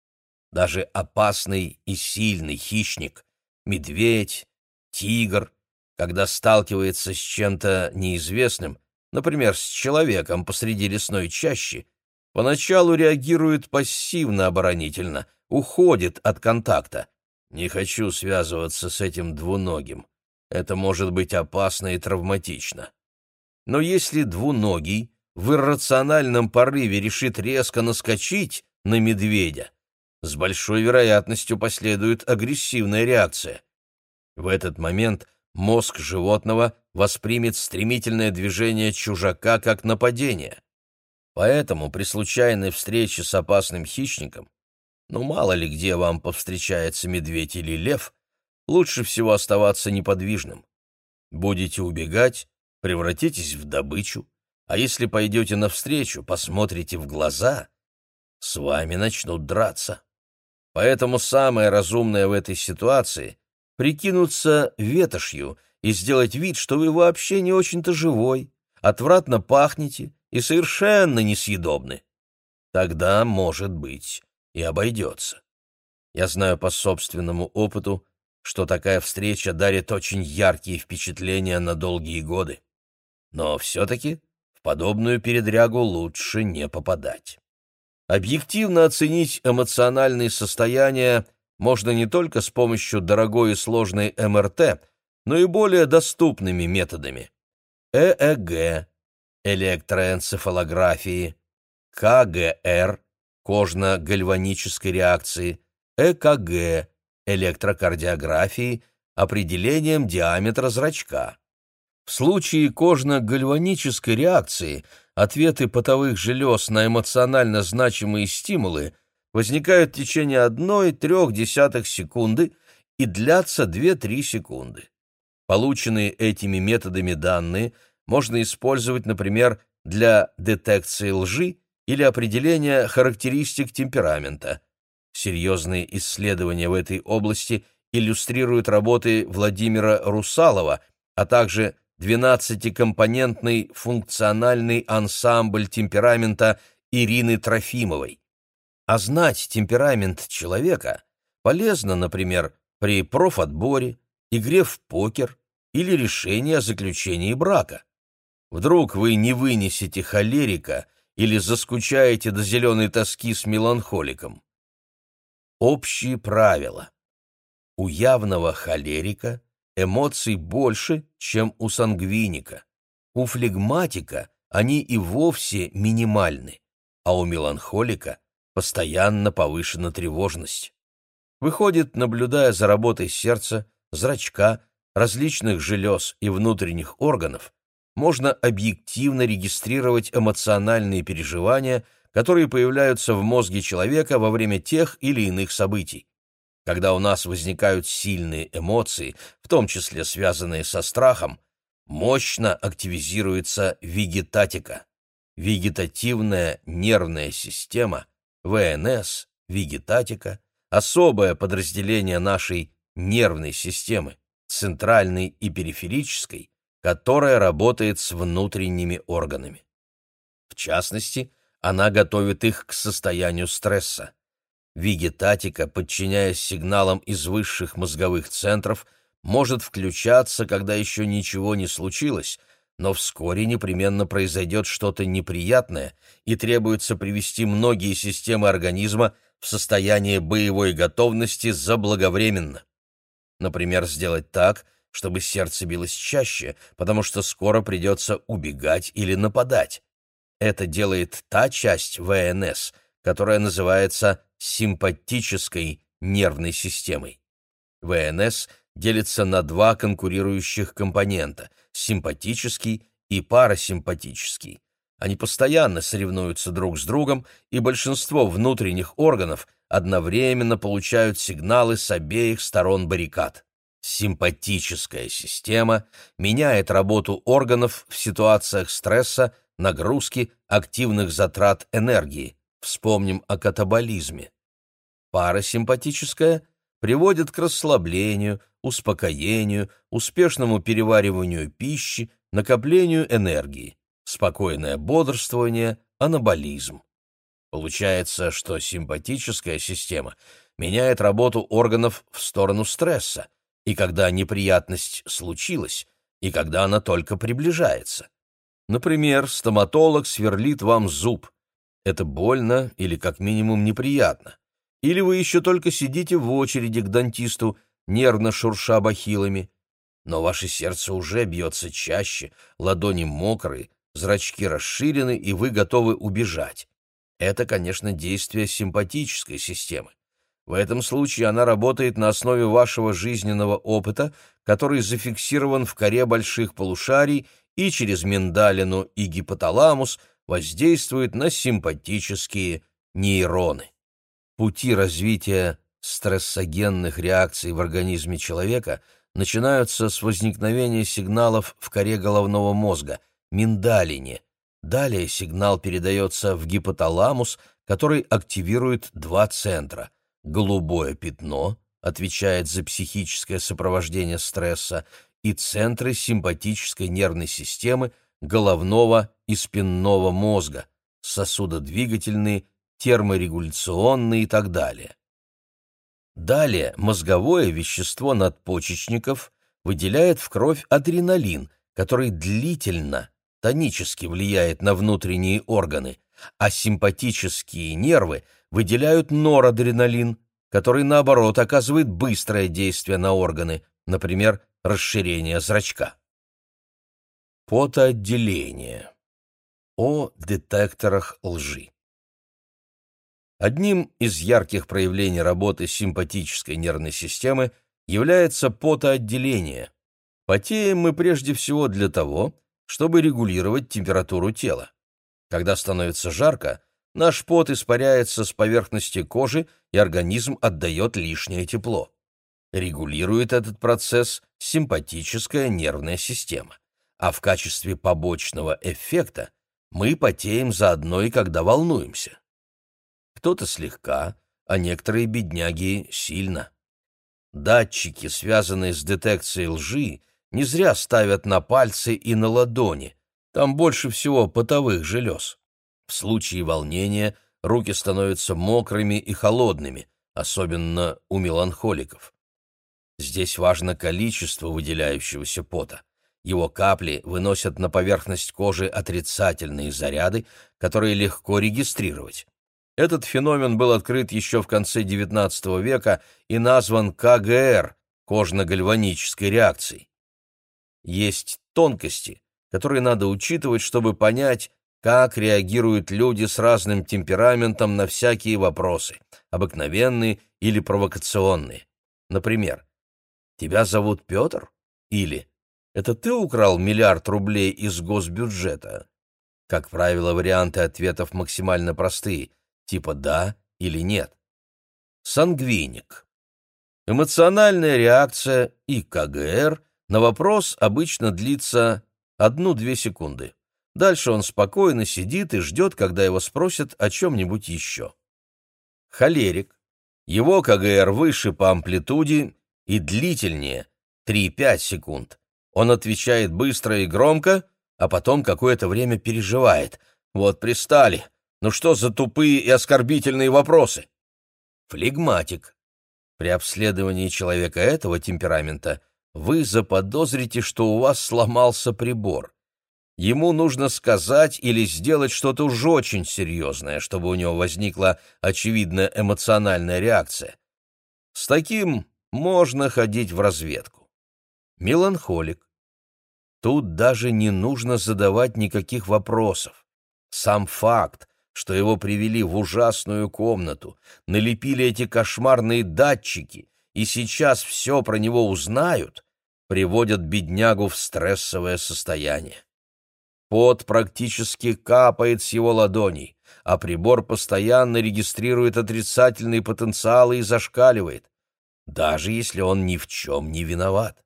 Даже опасный и сильный хищник, медведь, тигр, когда сталкивается с чем-то неизвестным, например, с человеком посреди лесной чащи, поначалу реагирует пассивно-оборонительно, уходит от контакта. Не хочу связываться с этим двуногим. Это может быть опасно и травматично. Но если двуногий в иррациональном порыве решит резко наскочить на медведя, с большой вероятностью последует агрессивная реакция. В этот момент мозг животного воспримет стремительное движение чужака как нападение. Поэтому при случайной встрече с опасным хищником, ну мало ли где вам повстречается медведь или лев, лучше всего оставаться неподвижным. Будете убегать, превратитесь в добычу, а если пойдете навстречу, посмотрите в глаза, с вами начнут драться. Поэтому самое разумное в этой ситуации — прикинуться ветошью и сделать вид, что вы вообще не очень-то живой, отвратно пахнете и совершенно несъедобны. Тогда, может быть, и обойдется. Я знаю по собственному опыту, что такая встреча дарит очень яркие впечатления на долгие годы. Но все-таки в подобную передрягу лучше не попадать. Объективно оценить эмоциональные состояния можно не только с помощью дорогой и сложной эм эр тэ, но и более доступными методами. э э гэ, электроэнцефалографии, ка гэ эр, кожно-гальванической реакции, э ка гэ, электрокардиографии, определением диаметра зрачка. В случае кожно-гальванической реакции ответы потовых желез на эмоционально значимые стимулы возникают в течение одной целой трёх десятых секунды и длятся две-три секунды. Полученные этими методами данные можно использовать, например, для детекции лжи или определения характеристик темперамента. Серьезные исследования в этой области иллюстрируют работы Владимира Русалова, а также двенадцатикомпонентный функциональный ансамбль темперамента Ирины Трофимовой. А знать темперамент человека полезно, например, при профотборе, игре в покер или решении о заключении брака. Вдруг вы не вынесете холерика или заскучаете до зеленой тоски с меланхоликом. Общие правила. У явного холерика эмоций больше, чем у сангвиника. У флегматика они и вовсе минимальны, а у меланхолика постоянно повышена тревожность. Выходит, наблюдая за работой сердца, зрачка, различных желез и внутренних органов, можно объективно регистрировать эмоциональные переживания, которые появляются в мозге человека во время тех или иных событий. Когда у нас возникают сильные эмоции, в том числе связанные со страхом, мощно активизируется вегетатика. Вегетативная нервная система, вэ эн эс, вегетатика, особое подразделение нашей нервной системы, центральной и периферической, которая работает с внутренними органами. В частности, она готовит их к состоянию стресса. Вегетатика, подчиняясь сигналам из высших мозговых центров, может включаться, когда еще ничего не случилось, но вскоре непременно произойдет что-то неприятное и требуется привести многие системы организма в состояние боевой готовности заблаговременно. Например, сделать так, чтобы сердце билось чаще, потому что скоро придется убегать или нападать. Это делает та часть вэ эн эс, которая называется симпатической нервной системой. вэ эн эс делится на два конкурирующих компонента – симпатический и парасимпатический. Они постоянно соревнуются друг с другом, и большинство внутренних органов одновременно получают сигналы с обеих сторон баррикад. Симпатическая система меняет работу органов в ситуациях стресса, нагрузки, активных затрат энергии. Вспомним о катаболизме. Парасимпатическая приводит к расслаблению, успокоению, успешному перевариванию пищи, накоплению энергии. Спокойное бодрствование, анаболизм. Получается, что симпатическая система меняет работу органов в сторону стресса, и когда неприятность случилась, и когда она только приближается. Например, стоматолог сверлит вам зуб. Это больно или как минимум неприятно. Или вы еще только сидите в очереди к дантисту, нервно шурша бахилами. Но ваше сердце уже бьется чаще, ладони мокрые, зрачки расширены, и вы готовы убежать. Это, конечно, действие симпатической системы. В этом случае она работает на основе вашего жизненного опыта, который зафиксирован в коре больших полушарий и через миндалину и гипоталамус воздействует на симпатические нейроны. Пути развития стрессогенных реакций в организме человека начинаются с возникновения сигналов в коре головного мозга, миндалине. Далее сигнал передается в гипоталамус, который активирует два центра. Голубое пятно отвечает за психическое сопровождение стресса, и центры симпатической нервной системы, головного и спинного мозга, сосудодвигательные, терморегуляционные и так далее. Далее мозговое вещество надпочечников выделяет в кровь адреналин, который длительно, тонически влияет на внутренние органы, а симпатические нервы выделяют норадреналин, который, наоборот, оказывает быстрое действие на органы, например, расширение зрачка. Потоотделение. О детекторах лжи. Одним из ярких проявлений работы симпатической нервной системы является потоотделение. Потеем мы прежде всего для того, чтобы регулировать температуру тела. Когда становится жарко, наш пот испаряется с поверхности кожи, и организм отдает лишнее тепло. Регулирует этот процесс симпатическая нервная система, а в качестве побочного эффекта мы потеем заодно и когда волнуемся. Кто-то слегка, а некоторые бедняги сильно. Датчики, связанные с детекцией лжи, не зря ставят на пальцы и на ладони, там больше всего потовых желез. В случае волнения руки становятся мокрыми и холодными, особенно у меланхоликов. Здесь важно количество выделяющегося пота. Его капли выносят на поверхность кожи отрицательные заряды, которые легко регистрировать. Этот феномен был открыт еще в конце девятнадцатого века и назван ка гэ эр – кожно-гальванической реакцией. Есть тонкости, которые надо учитывать, чтобы понять, как реагируют люди с разным темпераментом на всякие вопросы, обыкновенные или провокационные. Например, «Тебя зовут Петр?» или «Это ты украл миллиард рублей из госбюджета?» Как правило, варианты ответов максимально простые, типа «да» или «нет». Сангвиник. Эмоциональная реакция и ка гэ эр на вопрос обычно длится одну-две секунды. Дальше он спокойно сидит и ждет, когда его спросят о чем-нибудь еще. Холерик. Его ка гэ эр выше по амплитуде и длительнее – три-пять секунд. Он отвечает быстро и громко, а потом какое-то время переживает. Вот пристали. Ну что за тупые и оскорбительные вопросы? Флегматик. При обследовании человека этого темперамента вы заподозрите, что у вас сломался прибор. Ему нужно сказать или сделать что-то уж очень серьезное, чтобы у него возникла очевидная эмоциональная реакция. С таким можно ходить в разведку. Меланхолик. Тут даже не нужно задавать никаких вопросов. Сам факт, что его привели в ужасную комнату, налепили эти кошмарные датчики, и сейчас все про него узнают, приводят беднягу в стрессовое состояние. Пот практически капает с его ладоней, а прибор постоянно регистрирует отрицательные потенциалы и зашкаливает, даже если он ни в чем не виноват.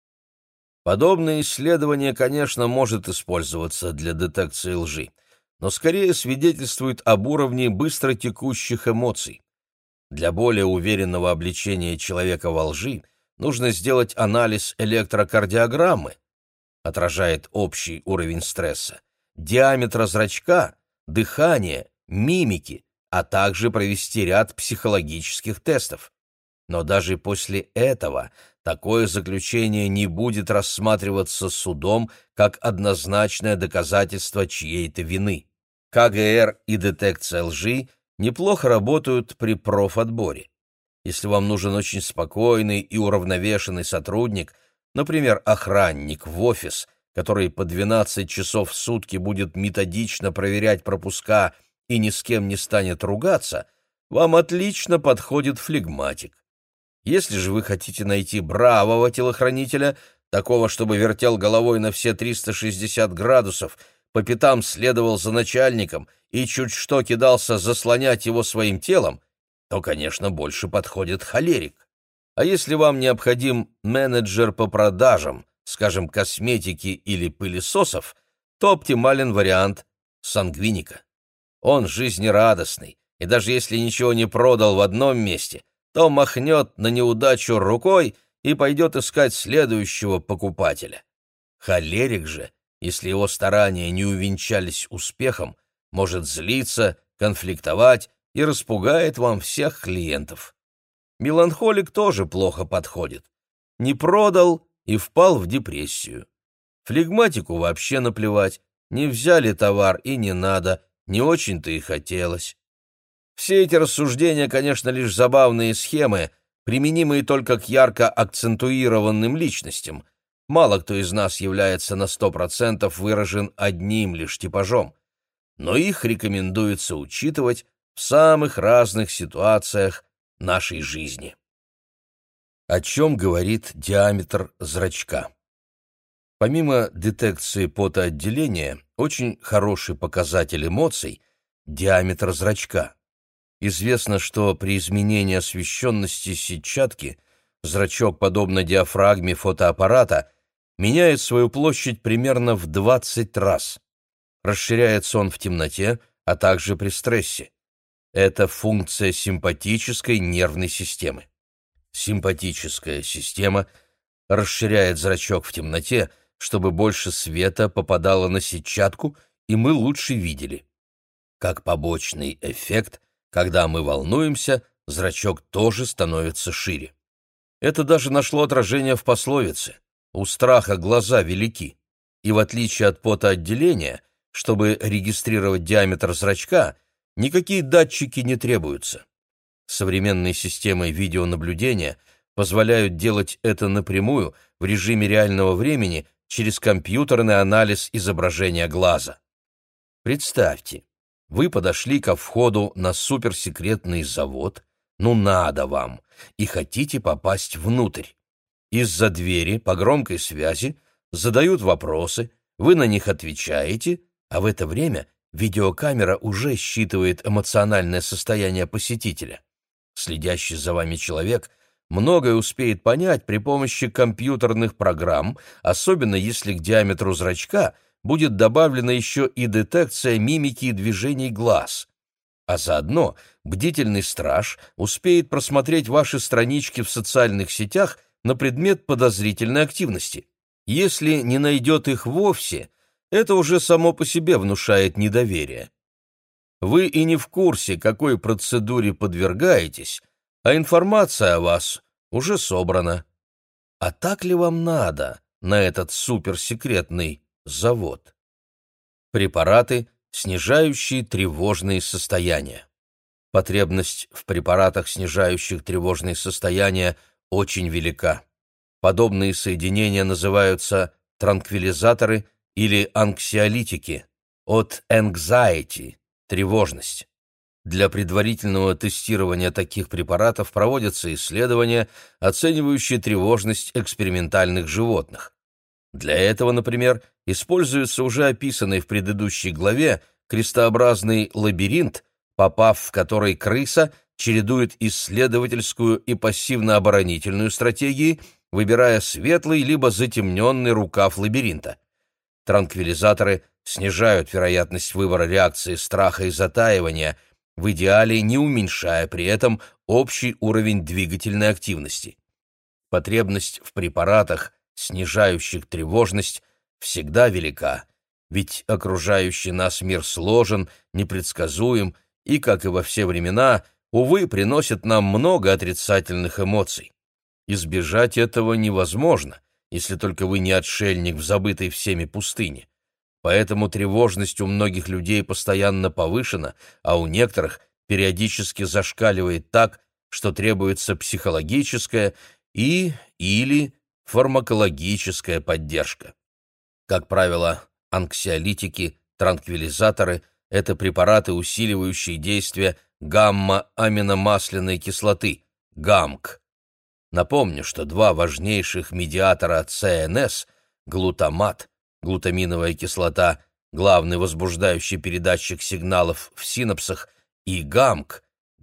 Подобное исследование, конечно, может использоваться для детекции лжи, но скорее свидетельствует об уровне быстротекущих эмоций. Для более уверенного обличения человека во лжи нужно сделать анализ электрокардиограммы, отражает общий уровень стресса, диаметра зрачка, дыхания, мимики, а также провести ряд психологических тестов. Но даже после этого такое заключение не будет рассматриваться судом как однозначное доказательство чьей-то вины. ка гэ эр и детекция лжи неплохо работают при профотборе. Если вам нужен очень спокойный и уравновешенный сотрудник, например, охранник в офис, который по двенадцать часов в сутки будет методично проверять пропуска и ни с кем не станет ругаться, вам отлично подходит флегматик. Если же вы хотите найти бравого телохранителя, такого, чтобы вертел головой на все триста шестьдесят градусов, по пятам следовал за начальником и чуть что кидался заслонять его своим телом, то, конечно, больше подходит холерик. А если вам необходим менеджер по продажам, скажем, косметики или пылесосов, то оптимален вариант сангвиника. Он жизнерадостный, и даже если ничего не продал в одном месте, то махнет на неудачу рукой и пойдет искать следующего покупателя. Холерик же, если его старания не увенчались успехом, может злиться, конфликтовать и распугает вам всех клиентов. Меланхолик тоже плохо подходит. Не продал и впал в депрессию. Флегматику вообще наплевать, не взяли товар и не надо, не очень-то и хотелось. Все эти рассуждения, конечно, лишь забавные схемы, применимые только к ярко акцентуированным личностям. Мало кто из нас является на сто процентов выражен одним лишь типажом, но их рекомендуется учитывать в самых разных ситуациях нашей жизни. О чем говорит диаметр зрачка? Помимо детекции потоотделения, очень хороший показатель эмоций – диаметр зрачка. Известно, что при изменении освещенности сетчатки зрачок, подобно диафрагме фотоаппарата, меняет свою площадь примерно в двадцать раз. Расширяется он в темноте, а также при стрессе. Это функция симпатической нервной системы. Симпатическая система расширяет зрачок в темноте, чтобы больше света попадало на сетчатку, и мы лучше видели. Как побочный эффект, когда мы волнуемся, зрачок тоже становится шире. Это даже нашло отражение в пословице «У страха глаза велики», и в отличие от потоотделения, чтобы регистрировать диаметр зрачка, никакие датчики не требуются. Современные системы видеонаблюдения позволяют делать это напрямую в режиме реального времени через компьютерный анализ изображения глаза. Представьте, вы подошли ко входу на суперсекретный завод, ну надо вам, и хотите попасть внутрь. Из-за двери по громкой связи задают вопросы, вы на них отвечаете, а в это время видеокамера уже считывает эмоциональное состояние посетителя. Следящий за вами человек многое успеет понять при помощи компьютерных программ, особенно если к диаметру зрачка будет добавлена еще и детекция мимики и движений глаз. А заодно бдительный страж успеет просмотреть ваши странички в социальных сетях на предмет подозрительной активности. Если не найдет их вовсе, это уже само по себе внушает недоверие. Вы и не в курсе, какой процедуре подвергаетесь, а информация о вас уже собрана. А так ли вам надо на этот суперсекретный завод? Препараты, снижающие тревожные состояния. Потребность в препаратах, снижающих тревожные состояния, очень велика. Подобные соединения называются транквилизаторы или анксиолитики, от anxiety – тревожность. Для предварительного тестирования таких препаратов проводятся исследования, оценивающие тревожность экспериментальных животных. Для этого, например, используется уже описанный в предыдущей главе крестообразный лабиринт, попав в который крыса чередует исследовательскую и пассивно-оборонительную стратегии, выбирая светлый либо затемненный рукав лабиринта. Транквилизаторы снижают вероятность выбора реакции страха и затаивания, в идеале не уменьшая при этом общий уровень двигательной активности. Потребность в препаратах, снижающих тревожность, всегда велика, ведь окружающий нас мир сложен, непредсказуем и, как и во все времена, увы, приносит нам много отрицательных эмоций. Избежать этого невозможно, если только вы не отшельник в забытой всеми пустыне. Поэтому тревожность у многих людей постоянно повышена, а у некоторых периодически зашкаливает так, что требуется психологическая и или фармакологическая поддержка. Как правило, анксиолитики, транквилизаторы – это препараты, усиливающие действие гамма-аминомасляной кислоты – ГАМК. Напомню, что два важнейших медиатора ЦНС – глутамат, глутаминовая кислота, главный возбуждающий передатчик сигналов в синапсах, и ГАМК,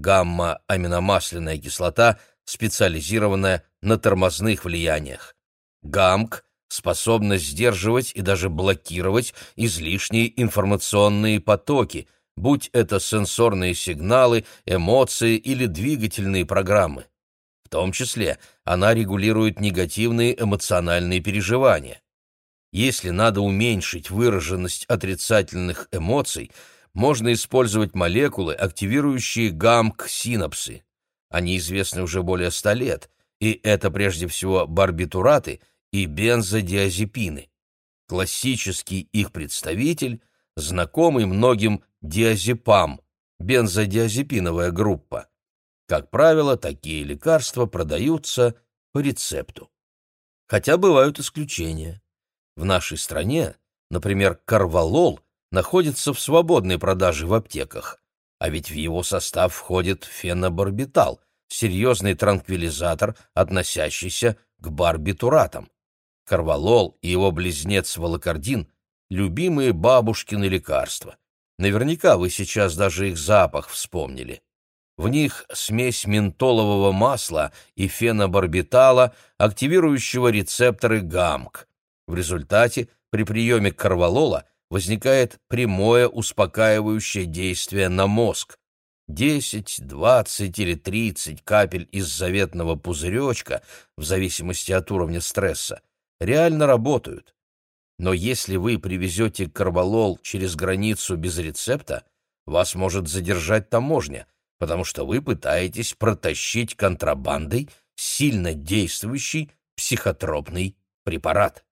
гамма-аминомасляная кислота, специализированная на тормозных влияниях. ГАМК способна сдерживать и даже блокировать излишние информационные потоки, будь это сенсорные сигналы, эмоции или двигательные программы. В том числе она регулирует негативные эмоциональные переживания. Если надо уменьшить выраженность отрицательных эмоций, можно использовать молекулы, активирующие ГАМК-синапсы. Они известны уже более ста лет, и это прежде всего барбитураты и бензодиазепины. Классический их представитель – знакомый многим диазепам, бензодиазепиновая группа. Как правило, такие лекарства продаются по рецепту. Хотя бывают исключения. В нашей стране, например, корвалол находится в свободной продаже в аптеках, а ведь в его состав входит фенобарбитал, серьезный транквилизатор, относящийся к барбитуратам. Корвалол и его близнец волокордин – любимые бабушкины лекарства. Наверняка вы сейчас даже их запах вспомнили. В них смесь ментолового масла и фенобарбитала, активирующего рецепторы ГАМК. В результате при приеме корвалола возникает прямое успокаивающее действие на мозг. десять, двадцать или тридцать капель из заветного пузыречка, в зависимости от уровня стресса, реально работают. Но если вы привезете корвалол через границу без рецепта, вас может задержать таможня, потому что вы пытаетесь протащить контрабандой сильно действующий психотропный препарат.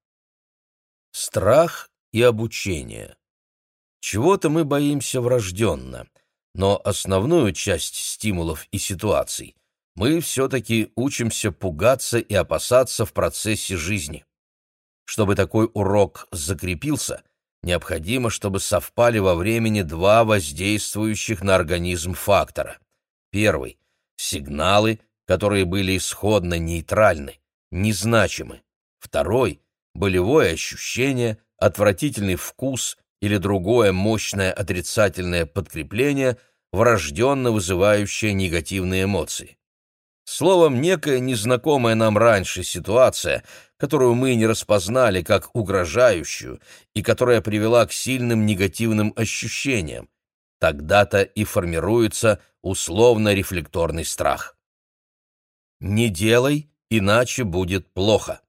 Страх и обучение. Чего-то мы боимся врожденно, но основную часть стимулов и ситуаций мы все-таки учимся пугаться и опасаться в процессе жизни. Чтобы такой урок закрепился, необходимо, чтобы совпали во времени два воздействующих на организм фактора. Первый — сигналы, которые были исходно нейтральны, незначимы. Второй — болевое ощущение, отвратительный вкус или другое мощное отрицательное подкрепление, врожденно вызывающее негативные эмоции. Словом, некая незнакомая нам раньше ситуация, которую мы не распознали как угрожающую и которая привела к сильным негативным ощущениям. Тогда-то и формируется условно-рефлекторный страх. Не делай, иначе будет плохо.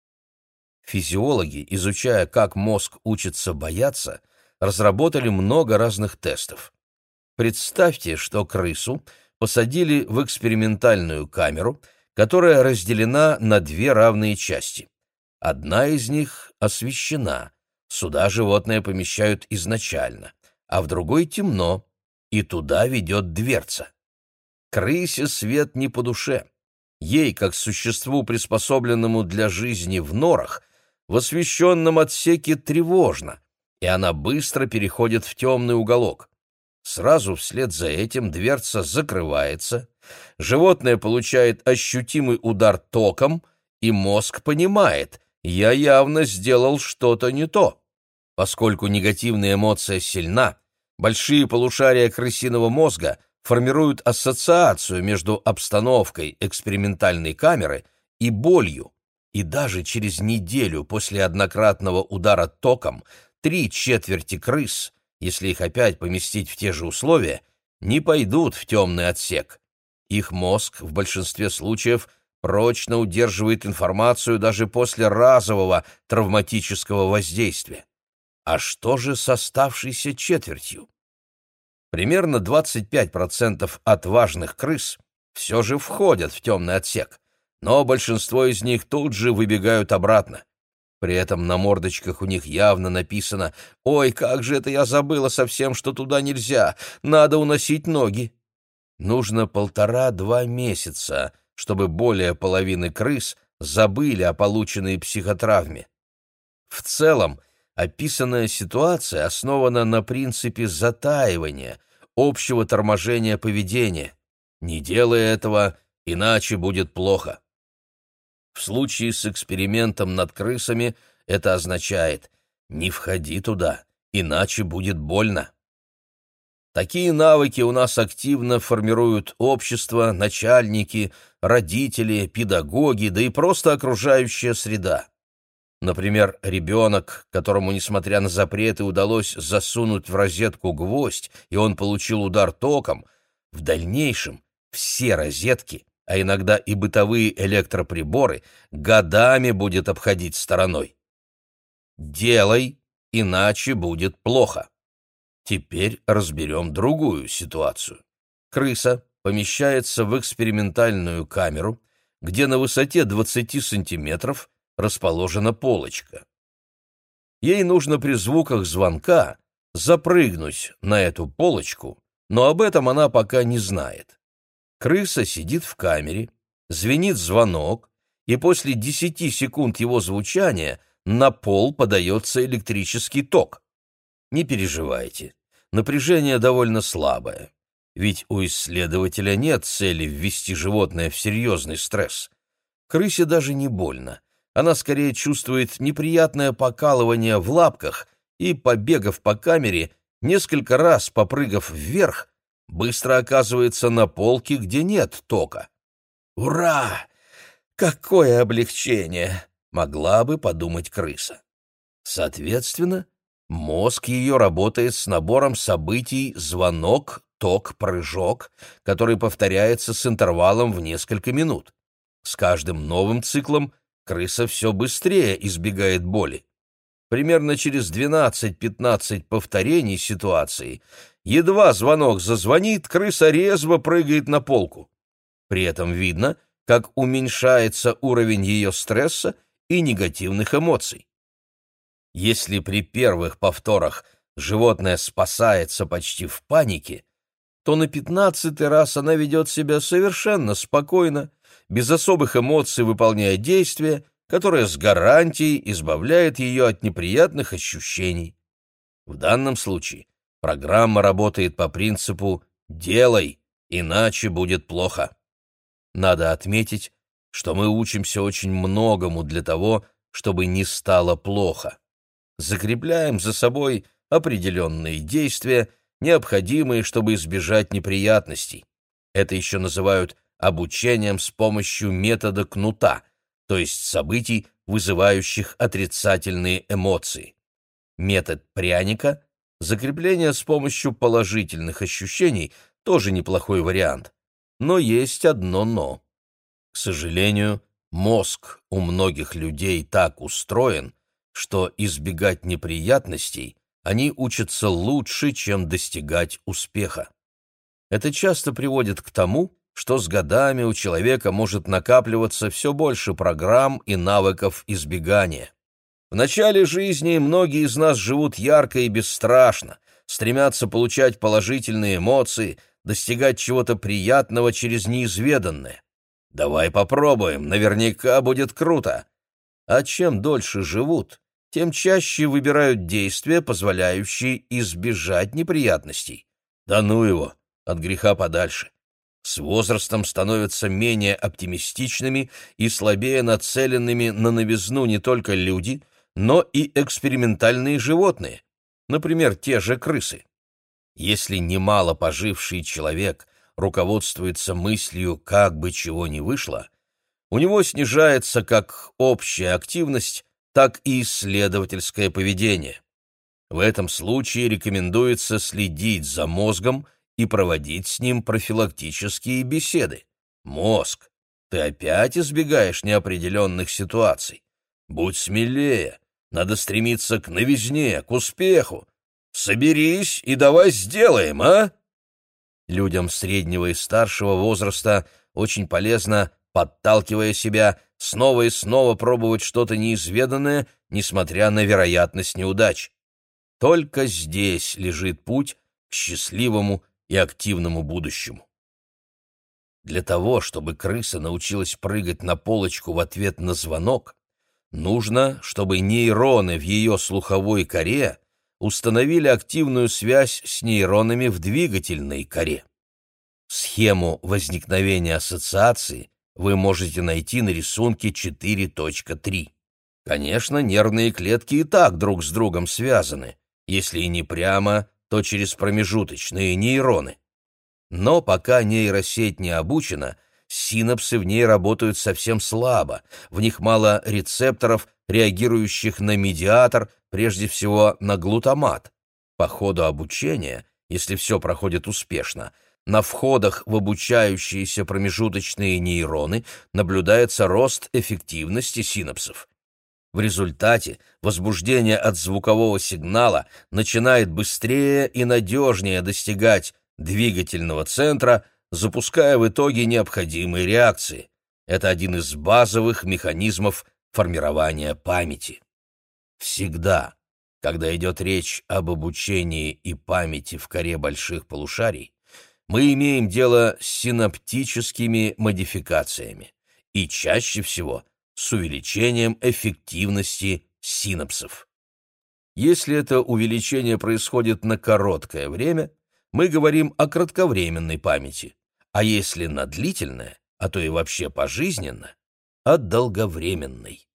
Физиологи, изучая, как мозг учится бояться, разработали много разных тестов. Представьте, что крысу посадили в экспериментальную камеру, которая разделена на две равные части. Одна из них освещена, сюда животное помещают изначально, а в другой темно, и туда ведет дверца. Крысе свет не по душе. Ей, как существу, приспособленному для жизни в норах, в освещенном отсеке тревожно, и она быстро переходит в темный уголок. Сразу вслед за этим дверца закрывается, животное получает ощутимый удар током, и мозг понимает: я явно сделал что-то не то. Поскольку негативная эмоция сильна, Большие полушария крысиного мозга формируют ассоциацию между обстановкой экспериментальной камеры и болью, и даже через неделю после однократного удара током три четверти крыс, если их опять поместить в те же условия, не пойдут в темный отсек. Их мозг в большинстве случаев прочно удерживает информацию даже после разового травматического воздействия. А что же с оставшейся четвертью? Примерно двадцать пять процентов отважных крыс все же входят в темный отсек, но большинство из них тут же выбегают обратно. При этом на мордочках у них явно написано: «Ой, как же это я забыла совсем, что туда нельзя, надо уносить ноги». Нужно полтора-два месяца, чтобы более половины крыс забыли о полученной психотравме. В целом, описанная ситуация основана на принципе затаивания, общего торможения поведения. Не делай этого, иначе будет плохо. В случае с экспериментом над крысами это означает: не входи туда, иначе будет больно. Такие навыки у нас активно формируют общество, начальники, родители, педагоги, да и просто окружающая среда. Например, ребенок, которому, несмотря на запреты, удалось засунуть в розетку гвоздь, и он получил удар током, в дальнейшем все розетки, а иногда и бытовые электроприборы, годами будет обходить стороной. Делай, иначе будет плохо. Теперь разберем другую ситуацию. Крыса помещается в экспериментальную камеру, где на высоте двадцати сантиметров расположена полочка. Ей нужно при звуках звонка запрыгнуть на эту полочку, но об этом она пока не знает. Крыса сидит в камере, звенит звонок, и после десяти секунд его звучания на пол подается электрический ток. Не переживайте, напряжение довольно слабое, ведь у исследователя нет цели ввести животное в серьезный стресс. Крысе даже не больно. Она скорее чувствует неприятное покалывание в лапках и, побегав по камере, несколько раз попрыгав вверх, быстро оказывается на полке, где нет тока. «Ура! Какое облегчение!» — могла бы подумать крыса. Соответственно, мозг ее работает с набором событий звонок, ток, прыжок, который повторяется с интервалом в несколько минут. С каждым новым циклом крыса все быстрее избегает боли. Примерно через двенадцать-пятнадцать повторений ситуации, едва звонок зазвонит, крыса резво прыгает на полку. При этом видно, как уменьшается уровень ее стресса и негативных эмоций. Если при первых повторах животное спасается почти в панике, то на пятнадцатый раз она ведет себя совершенно спокойно, без особых эмоций выполняя действия, которое с гарантией избавляет ее от неприятных ощущений. В данном случае программа работает по принципу «делай, иначе будет плохо». Надо отметить, что мы учимся очень многому для того, чтобы не стало плохо. Закрепляем за собой определенные действия, необходимые, чтобы избежать неприятностей. Это еще называют обучением с помощью метода кнута, то есть событий, вызывающих отрицательные эмоции. Метод пряника — закрепление с помощью положительных ощущений, тоже неплохой вариант. Но есть одно «но». К сожалению, мозг у многих людей так устроен, что избегать неприятностей они учатся лучше, чем достигать успеха. Это часто приводит к тому, что с годами у человека может накапливаться все больше программ и навыков избегания. В начале жизни многие из нас живут ярко и бесстрашно, стремятся получать положительные эмоции, достигать чего-то приятного через неизведанное. Давай попробуем, наверняка будет круто. А чем дольше живут, тем чаще выбирают действия, позволяющие избежать неприятностей. Да ну его, от греха подальше. С возрастом становятся менее оптимистичными и слабее нацеленными на новизну не только люди, но и экспериментальные животные, например, те же крысы. Если немало поживший человек руководствуется мыслью «как бы чего ни вышло», у него снижается как общая активность, так и исследовательское поведение. В этом случае рекомендуется следить за мозгом и проводить с ним профилактические беседы. Мозг, ты опять избегаешь неопределенных ситуаций. Будь смелее, надо стремиться к новизне, к успеху. Соберись и давай сделаем, а? Людям среднего и старшего возраста очень полезно, подталкивая себя, снова и снова пробовать что-то неизведанное, несмотря на вероятность неудач. Только здесь лежит путь к счастливому и активному будущему. Для того, чтобы крыса научилась прыгать на полочку в ответ на звонок, нужно, чтобы нейроны в ее слуховой коре установили активную связь с нейронами в двигательной коре. Схему возникновения ассоциации вы можете найти на рисунке четыре точка три. Конечно, нервные клетки и так друг с другом связаны, если и не прямо, то через промежуточные нейроны. Но пока нейросеть не обучена, синапсы в ней работают совсем слабо, в них мало рецепторов, реагирующих на медиатор, прежде всего на глутамат. По ходу обучения, если все проходит успешно, на входах в обучающиеся промежуточные нейроны наблюдается рост эффективности синапсов. В результате возбуждение от звукового сигнала начинает быстрее и надежнее достигать двигательного центра, запуская в итоге необходимые реакции. Это один из базовых механизмов формирования памяти. Всегда, когда идет речь об обучении и памяти в коре больших полушарий, мы имеем дело с синаптическими модификациями и чаще всего с увеличением эффективности синапсов. Если это увеличение происходит на короткое время, мы говорим о кратковременной памяти, а если на длительное, а то и вообще пожизненно, о долговременной.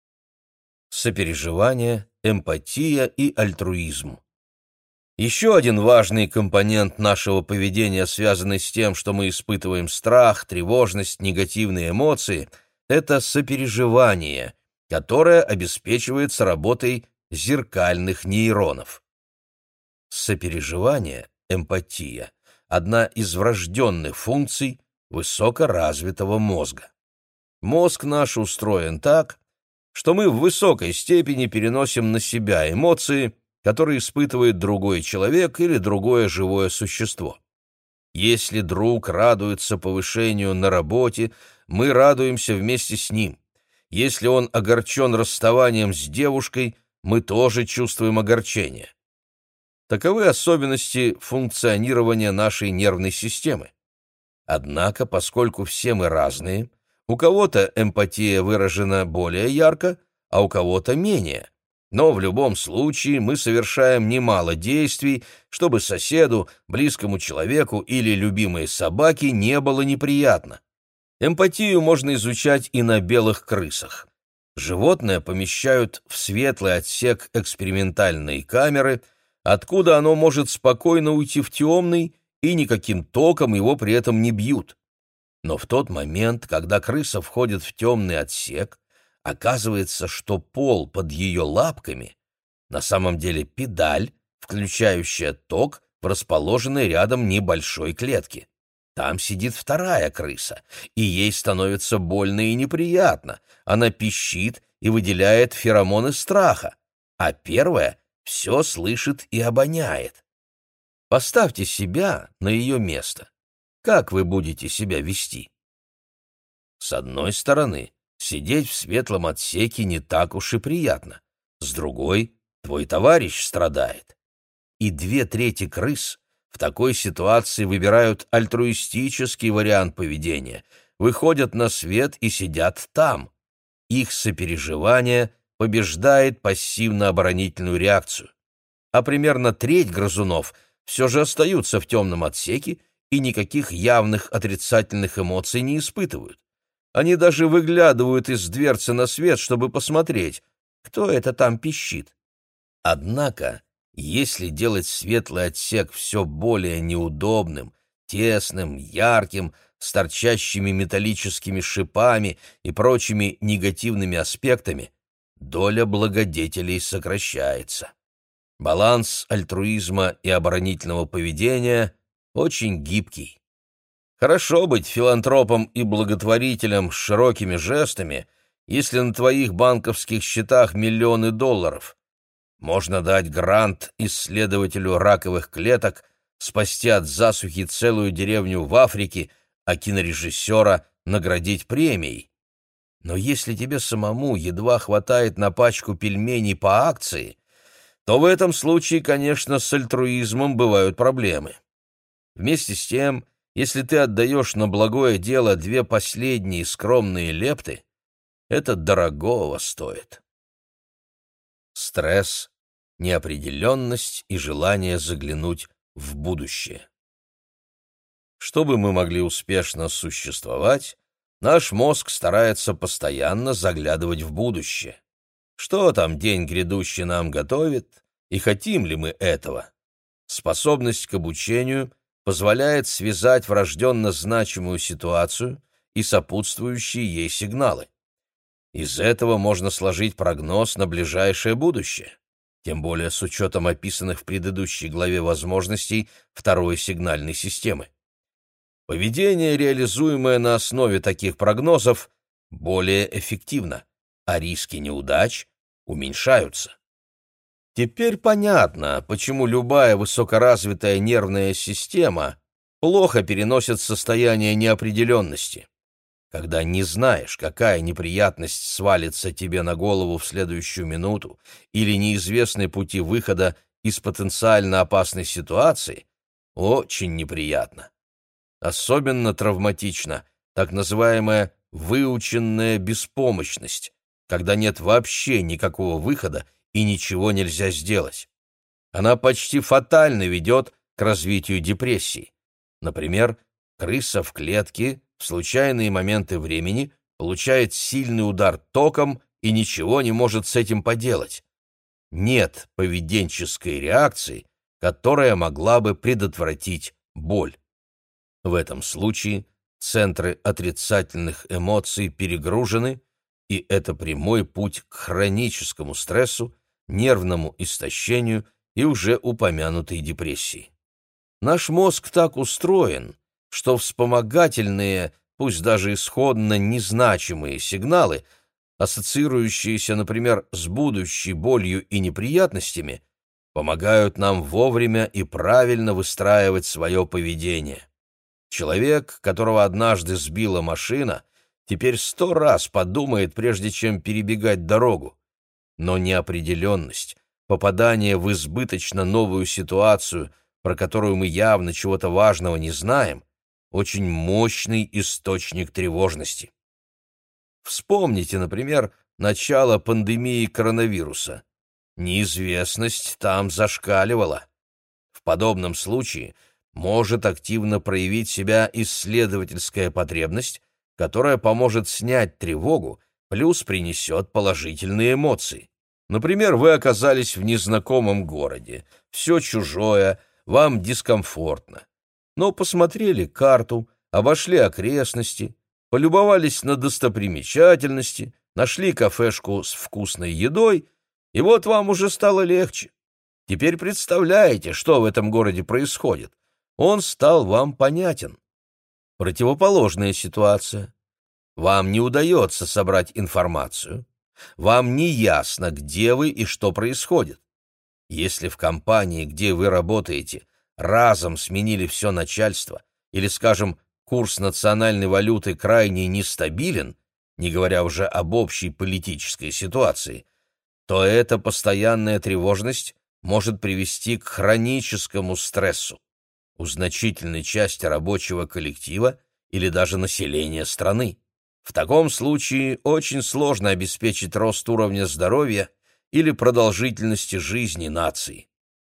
Сопереживание, эмпатия и альтруизм. Еще один важный компонент нашего поведения, связанный с тем, что мы испытываем страх, тревожность, негативные эмоции, это сопереживание, которое обеспечивается работой зеркальных нейронов. Сопереживание, эмпатия – одна из врожденных функций высокоразвитого мозга. Мозг наш устроен так, что мы в высокой степени переносим на себя эмоции, которые испытывает другой человек или другое живое существо. Если друг радуется повышению на работе, мы радуемся вместе с ним. Если он огорчен расставанием с девушкой, мы тоже чувствуем огорчение. Таковы особенности функционирования нашей нервной системы. Однако, поскольку все мы разные, у кого-то эмпатия выражена более ярко, а у кого-то менее. Но в любом случае мы совершаем немало действий, чтобы соседу, близкому человеку или любимой собаке не было неприятно. Эмпатию можно изучать и на белых крысах. Животное помещают в светлый отсек экспериментальной камеры, откуда оно может спокойно уйти в темный, и никаким током его при этом не бьют. Но в тот момент, когда крыса входит в темный отсек, оказывается, что пол под ее лапками на самом деле педаль, включающая ток в расположенной рядом небольшой клетке. Там сидит вторая крыса, и ей становится больно и неприятно. Она пищит и выделяет феромоны страха, а первая все слышит и обоняет. Поставьте себя на ее место. Как вы будете себя вести? С одной стороны, сидеть в светлом отсеке не так уж и приятно. С другой, твой товарищ страдает. И две трети крыс в такой ситуации выбирают альтруистический вариант поведения, выходят на свет и сидят там. Их сопереживание побеждает пассивно-оборонительную реакцию. А примерно треть грызунов все же остаются в темном отсеке и никаких явных отрицательных эмоций не испытывают. Они даже выглядывают из дверцы на свет, чтобы посмотреть, кто это там пищит. Однако, Если делать светлый отсек все более неудобным, тесным, ярким, с торчащими металлическими шипами и прочими негативными аспектами, доля благодетелей сокращается. Баланс альтруизма и оборонительного поведения очень гибкий. Хорошо быть филантропом и благотворителем с широкими жестами, если на твоих банковских счетах миллионы долларов. Можно дать грант исследователю раковых клеток, спасти от засухи целую деревню в Африке, а кинорежиссера наградить премией. Но если тебе самому едва хватает на пачку пельменей по акции, то в этом случае, конечно, с альтруизмом бывают проблемы. Вместе с тем, если ты отдаешь на благое дело две последние скромные лепты, это дорогого стоит. Стресс, неопределенность и желание заглянуть в будущее. Чтобы мы могли успешно существовать, наш мозг старается постоянно заглядывать в будущее. Что там день грядущий нам готовит, и хотим ли мы этого? Способность к обучению позволяет связать врожденно значимую ситуацию и сопутствующие ей сигналы. Из этого можно сложить прогноз на ближайшее будущее, тем более с учетом описанных в предыдущей главе возможностей второй сигнальной системы. Поведение, реализуемое на основе таких прогнозов, более эффективно, а риски неудач уменьшаются. Теперь понятно, почему любая высокоразвитая нервная система плохо переносит состояние неопределенности. Когда не знаешь, какая неприятность свалится тебе на голову в следующую минуту или неизвестны пути выхода из потенциально опасной ситуации, очень неприятно. Особенно травматична так называемая выученная беспомощность, когда нет вообще никакого выхода и ничего нельзя сделать. Она почти фатально ведет к развитию депрессии. Например, крыса в клетке в случайные моменты времени получает сильный удар током и ничего не может с этим поделать. Нет поведенческой реакции, которая могла бы предотвратить боль. В этом случае центры отрицательных эмоций перегружены, и это прямой путь к хроническому стрессу, нервному истощению и уже упомянутой депрессии. Наш мозг так устроен, что вспомогательные, пусть даже исходно незначимые сигналы, ассоциирующиеся, например, с будущей болью и неприятностями, помогают нам вовремя и правильно выстраивать свое поведение. Человек, которого однажды сбила машина, теперь сто раз подумает, прежде чем перебегать дорогу. Но неопределенность, попадание в избыточно новую ситуацию, про которую мы явно чего-то важного не знаем, очень мощный источник тревожности. Вспомните, например, начало пандемии коронавируса. Неизвестность там зашкаливала. В подобном случае может активно проявить себя исследовательская потребность, которая поможет снять тревогу, плюс принесет положительные эмоции. Например, вы оказались в незнакомом городе, все чужое, вам дискомфортно. Но посмотрели карту, обошли окрестности, полюбовались на достопримечательности, нашли кафешку с вкусной едой, и вот вам уже стало легче. Теперь представляете, что в этом городе происходит. Он стал вам понятен. Противоположная ситуация. Вам не удается собрать информацию. Вам не ясно, где вы и что происходит. Если в компании, где вы работаете, разом сменили все начальство, или, скажем, курс национальной валюты крайне нестабилен, не говоря уже об общей политической ситуации, то эта постоянная тревожность может привести к хроническому стрессу у значительной части рабочего коллектива или даже населения страны. В таком случае очень сложно обеспечить рост уровня здоровья или продолжительности жизни нации.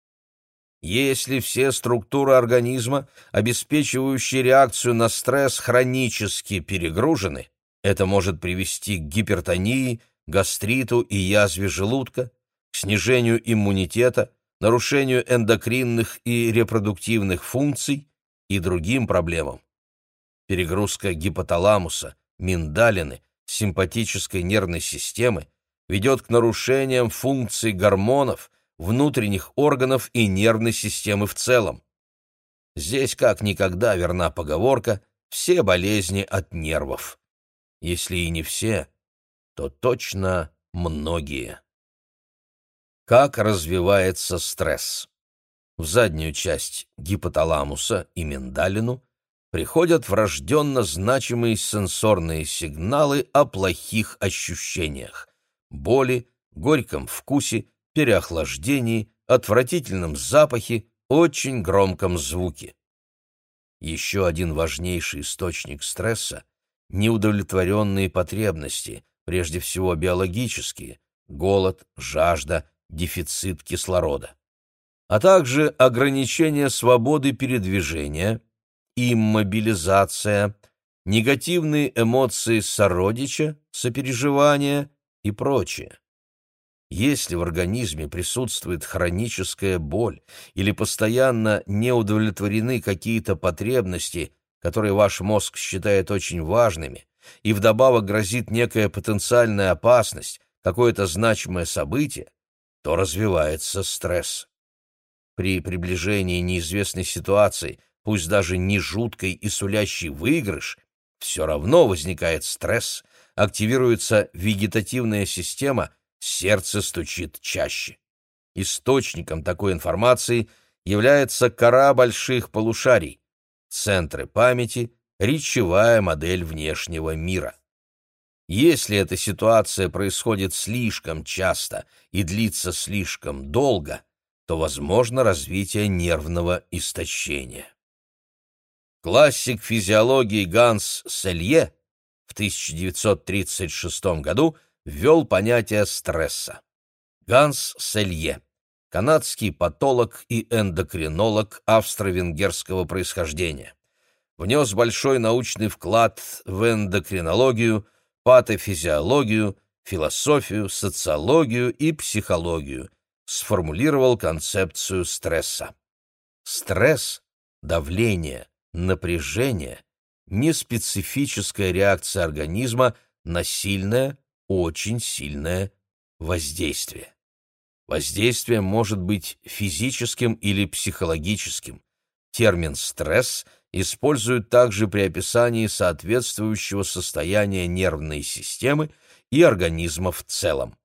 Если все структуры организма, обеспечивающие реакцию на стресс, хронически перегружены, это может привести к гипертонии, гастриту и язве желудка, к снижению иммунитета, нарушению эндокринных и репродуктивных функций и другим проблемам. Перегрузка гипоталамуса, миндалины, симпатической нервной системы ведет к нарушениям функций гормонов, внутренних органов и нервной системы в целом. Здесь как никогда верна поговорка «все болезни от нервов». Если и не все, то точно многие. Как развивается стресс? В заднюю часть гипоталамуса и миндалину приходят врожденно значимые сенсорные сигналы о плохих ощущениях: боли, горьком вкусе, переохлаждении, отвратительном запахе, очень громком звуке. Еще один важнейший источник стресса — неудовлетворенные потребности, прежде всего биологические, голод, жажда, дефицит кислорода, а также ограничение свободы передвижения, иммобилизация, негативные эмоции сородича, сопереживания и прочее. Если в организме присутствует хроническая боль или постоянно не удовлетворены какие-то потребности, которые ваш мозг считает очень важными, и вдобавок грозит некая потенциальная опасность, какое-то значимое событие, то развивается стресс. При приближении неизвестной ситуации, пусть даже не жуткой и сулящей выигрыш, все равно возникает стресс, активируется вегетативная система, сердце стучит чаще. Источником такой информации является кора больших полушарий, центры памяти, речевая модель внешнего мира. Если эта ситуация происходит слишком часто и длится слишком долго, то возможно развитие нервного истощения. Классик физиологии Ганс Селье в тысяча девятьсот тридцать шестом году ввел понятие стресса. Ганс Селье, канадский патолог и эндокринолог австро-венгерского происхождения, внес большой научный вклад в эндокринологию, патофизиологию, философию, социологию и психологию, сформулировал концепцию стресса. Стресс – давление, напряжение, неспецифическая реакция организма на сильное, очень сильное воздействие. Воздействие может быть физическим или психологическим. Термин «стресс» используют также при описании соответствующего состояния нервной системы и организма в целом.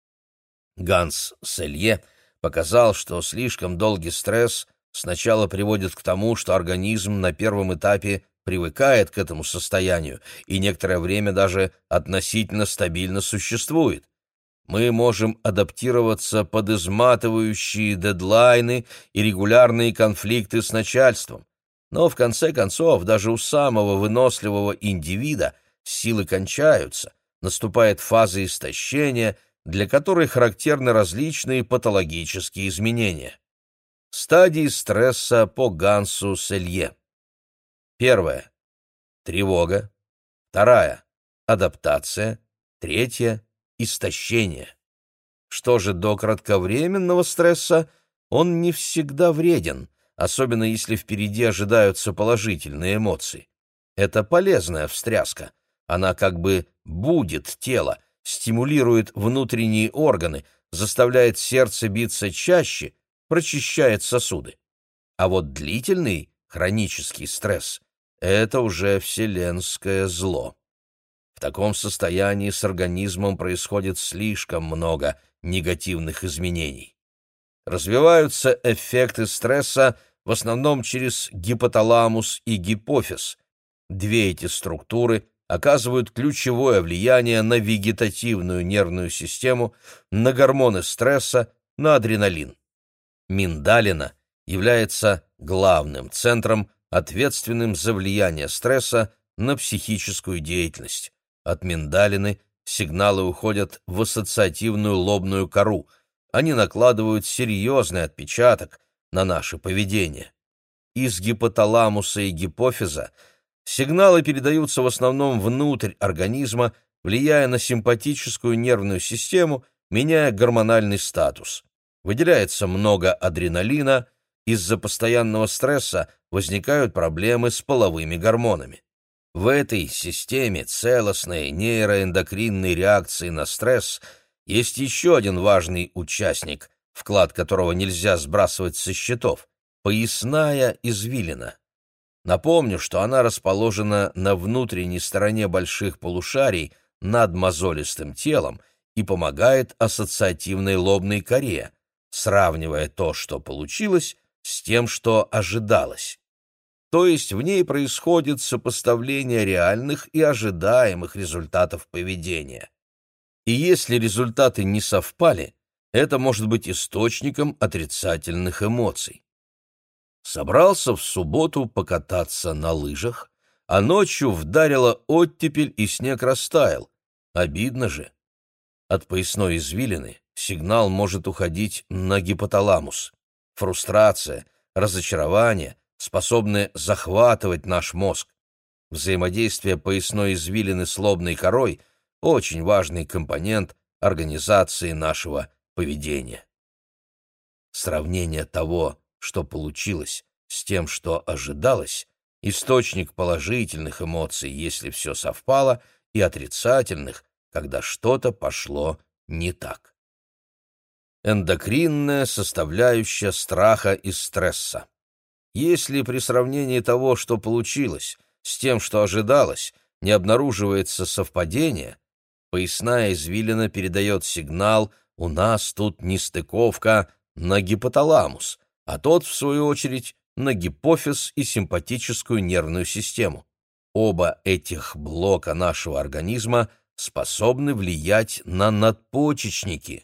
Ганс Селье показал, что слишком долгий стресс сначала приводит к тому, что организм на первом этапе привыкает к этому состоянию и некоторое время даже относительно стабильно существует. Мы можем адаптироваться под изматывающие дедлайны и регулярные конфликты с начальством. Но в конце концов даже у самого выносливого индивида силы кончаются, наступает фаза истощения, для которой характерны различные патологические изменения. Стадии стресса по Гансу Селье. Первая – тревога. Вторая – адаптация. Третья – истощение. Что же до кратковременного стресса, он не всегда вреден, особенно если впереди ожидаются положительные эмоции. Это полезная встряска. Она как бы будит тело, стимулирует внутренние органы, заставляет сердце биться чаще, прочищает сосуды. А вот длительный, хронический стресс – это уже вселенское зло. В таком состоянии с организмом происходит слишком много негативных изменений. Развиваются эффекты стресса в основном через гипоталамус и гипофиз. Две эти структуры оказывают ключевое влияние на вегетативную нервную систему, на гормоны стресса, на адреналин. Миндалина является главным центром, ответственным за влияние стресса на психическую деятельность. От миндалины сигналы уходят в ассоциативную лобную кору. Они накладывают серьезный отпечаток на наше поведение. Из гипоталамуса и гипофиза сигналы передаются в основном внутрь организма, влияя на симпатическую нервную систему, меняя гормональный статус. выделяется много адреналина, из-за постоянного стресса возникают проблемы с половыми гормонами. В этой системе целостной нейроэндокринной реакции на стресс есть еще один важный участник, вклад которого нельзя сбрасывать со счетов — поясная извилина. Напомню, что она расположена на внутренней стороне больших полушарий над мозолистым телом и помогает ассоциативной лобной коре, сравнивая то, что получилось, с тем, что ожидалось. То есть в ней происходит сопоставление реальных и ожидаемых результатов поведения. И если результаты не совпали, это может быть источником отрицательных эмоций. Собрался в субботу покататься на лыжах, а ночью вдарила оттепель и снег растаял. Обидно же. От поясной извилины сигнал может уходить на гипоталамус. Фрустрация, разочарование способны захватывать наш мозг. Взаимодействие поясной извилины с лобной корой – очень важный компонент организации нашего поведения. Сравнение того, что получилось, с тем, что ожидалось, источник положительных эмоций, если все совпало, и отрицательных, когда что-то пошло не так. Эндокринная составляющая страха и стресса. Если при сравнении того, что получилось, с тем, что ожидалось, не обнаруживается совпадение, поясная извилина передает сигнал «у нас тут нестыковка» на гипоталамус, а тот, в свою очередь, на гипофиз и симпатическую нервную систему. Оба этих блока нашего организма способны влиять на надпочечники.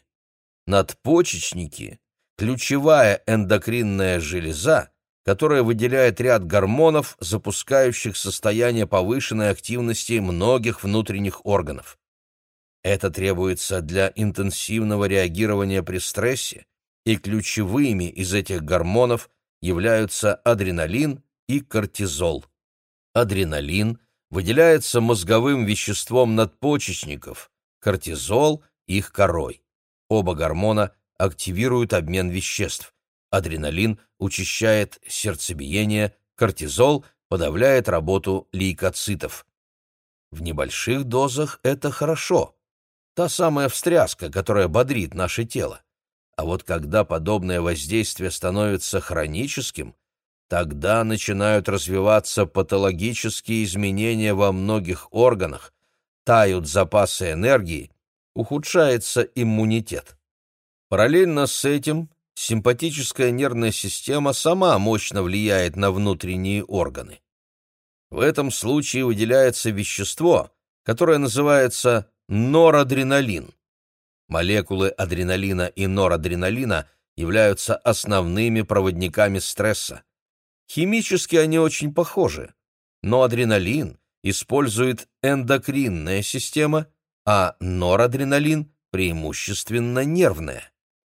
Надпочечники – ключевая эндокринная железа, которая выделяет ряд гормонов, запускающих состояние повышенной активности многих внутренних органов. Это требуется для интенсивного реагирования при стрессе, и ключевыми из этих гормонов являются адреналин и кортизол. Адреналин выделяется мозговым веществом надпочечников, кортизол – их корой. Оба гормона активируют обмен веществ. Адреналин учащает сердцебиение, кортизол подавляет работу лейкоцитов. В небольших дозах это хорошо. Та самая встряска, которая бодрит наше тело. А вот когда подобное воздействие становится хроническим, тогда начинают развиваться патологические изменения во многих органах, тают запасы энергии, ухудшается иммунитет. Параллельно с этим симпатическая нервная система сама мощно влияет на внутренние органы. В этом случае выделяется вещество, которое называется норадреналин. Молекулы адреналина и норадреналина являются основными проводниками стресса. Химически они очень похожи, но адреналин использует эндокринная система, а норадреналин преимущественно нервная.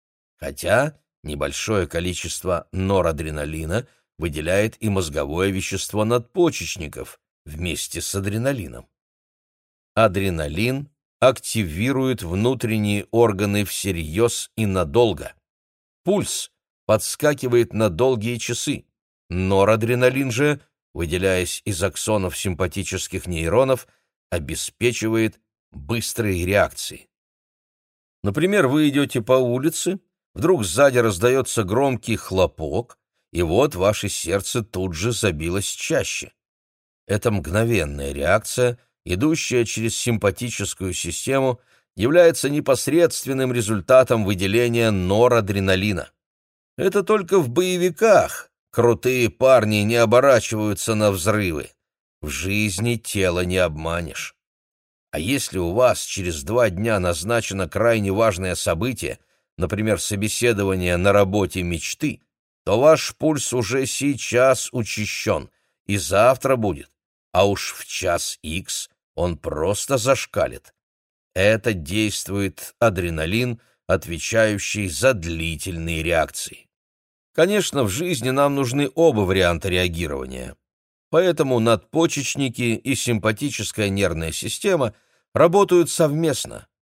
Хотя небольшое количество норадреналина выделяет и мозговое вещество надпочечников вместе с адреналином. Адреналин активирует внутренние органы всерьез и надолго. Пульс подскакивает на долгие часы. Норадреналин же, выделяясь из аксонов симпатических нейронов, обеспечивает быстрые реакции. Например, вы идете по улице, вдруг сзади раздается громкий хлопок, и вот ваше сердце тут же забилось чаще. Эта мгновенная реакция, идущая через симпатическую систему, является непосредственным результатом выделения норадреналина. Это только в боевиках крутые парни не оборачиваются на взрывы. В жизни тело не обманешь. А если у вас через два дня назначено крайне важное событие, например, собеседование на работе мечты, то ваш пульс уже сейчас учащен, и завтра будет, а уж в час икс он просто зашкалит. Это действует адреналин, отвечающий за длительные реакции. Конечно, в жизни нам нужны оба варианта реагирования. Поэтому надпочечники и симпатическая нервная система работают совместно.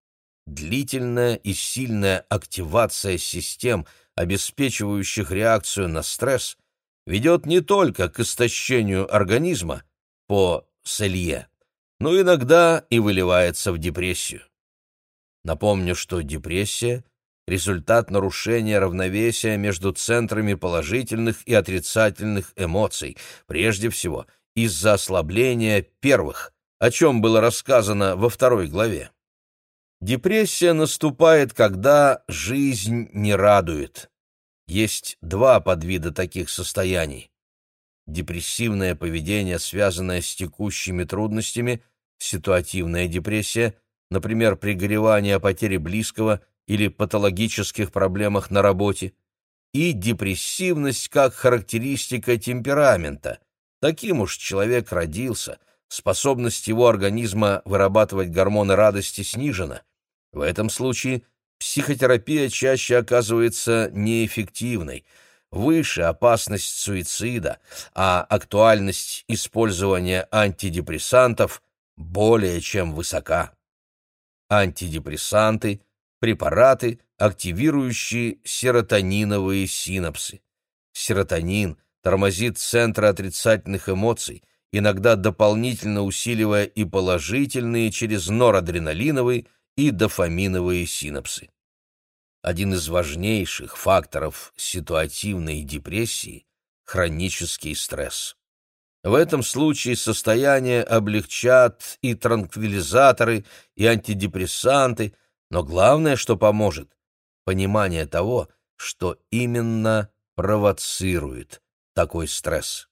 длительная и сильная активация систем, обеспечивающих реакцию на стресс, ведет не только к истощению организма по Селье, но иногда и выливается в депрессию. Напомню, что депрессия – результат нарушения равновесия между центрами положительных и отрицательных эмоций, прежде всего из-за ослабления первых, о чем было рассказано во второй главе. Депрессия наступает, когда жизнь не радует. Есть два подвида таких состояний. Депрессивное поведение, связанное с текущими трудностями, ситуативная депрессия, например, при горевании о потере близкого или патологических проблемах на работе, и депрессивность как характеристика темперамента. Таким уж человек родился, способность его организма вырабатывать гормоны радости снижена. В этом случае психотерапия чаще оказывается неэффективной. Выше опасность суицида, а актуальность использования антидепрессантов более чем высока. Антидепрессанты – препараты, активирующие серотониновые синапсы. Серотонин тормозит центры отрицательных эмоций, иногда дополнительно усиливая и положительные через норадреналиновые и дофаминовые синапсы. Один из важнейших факторов ситуативной депрессии – хронический стресс. В этом случае состояние облегчат и транквилизаторы, и антидепрессанты, но главное, что поможет – понимание того, что именно провоцирует такой стресс.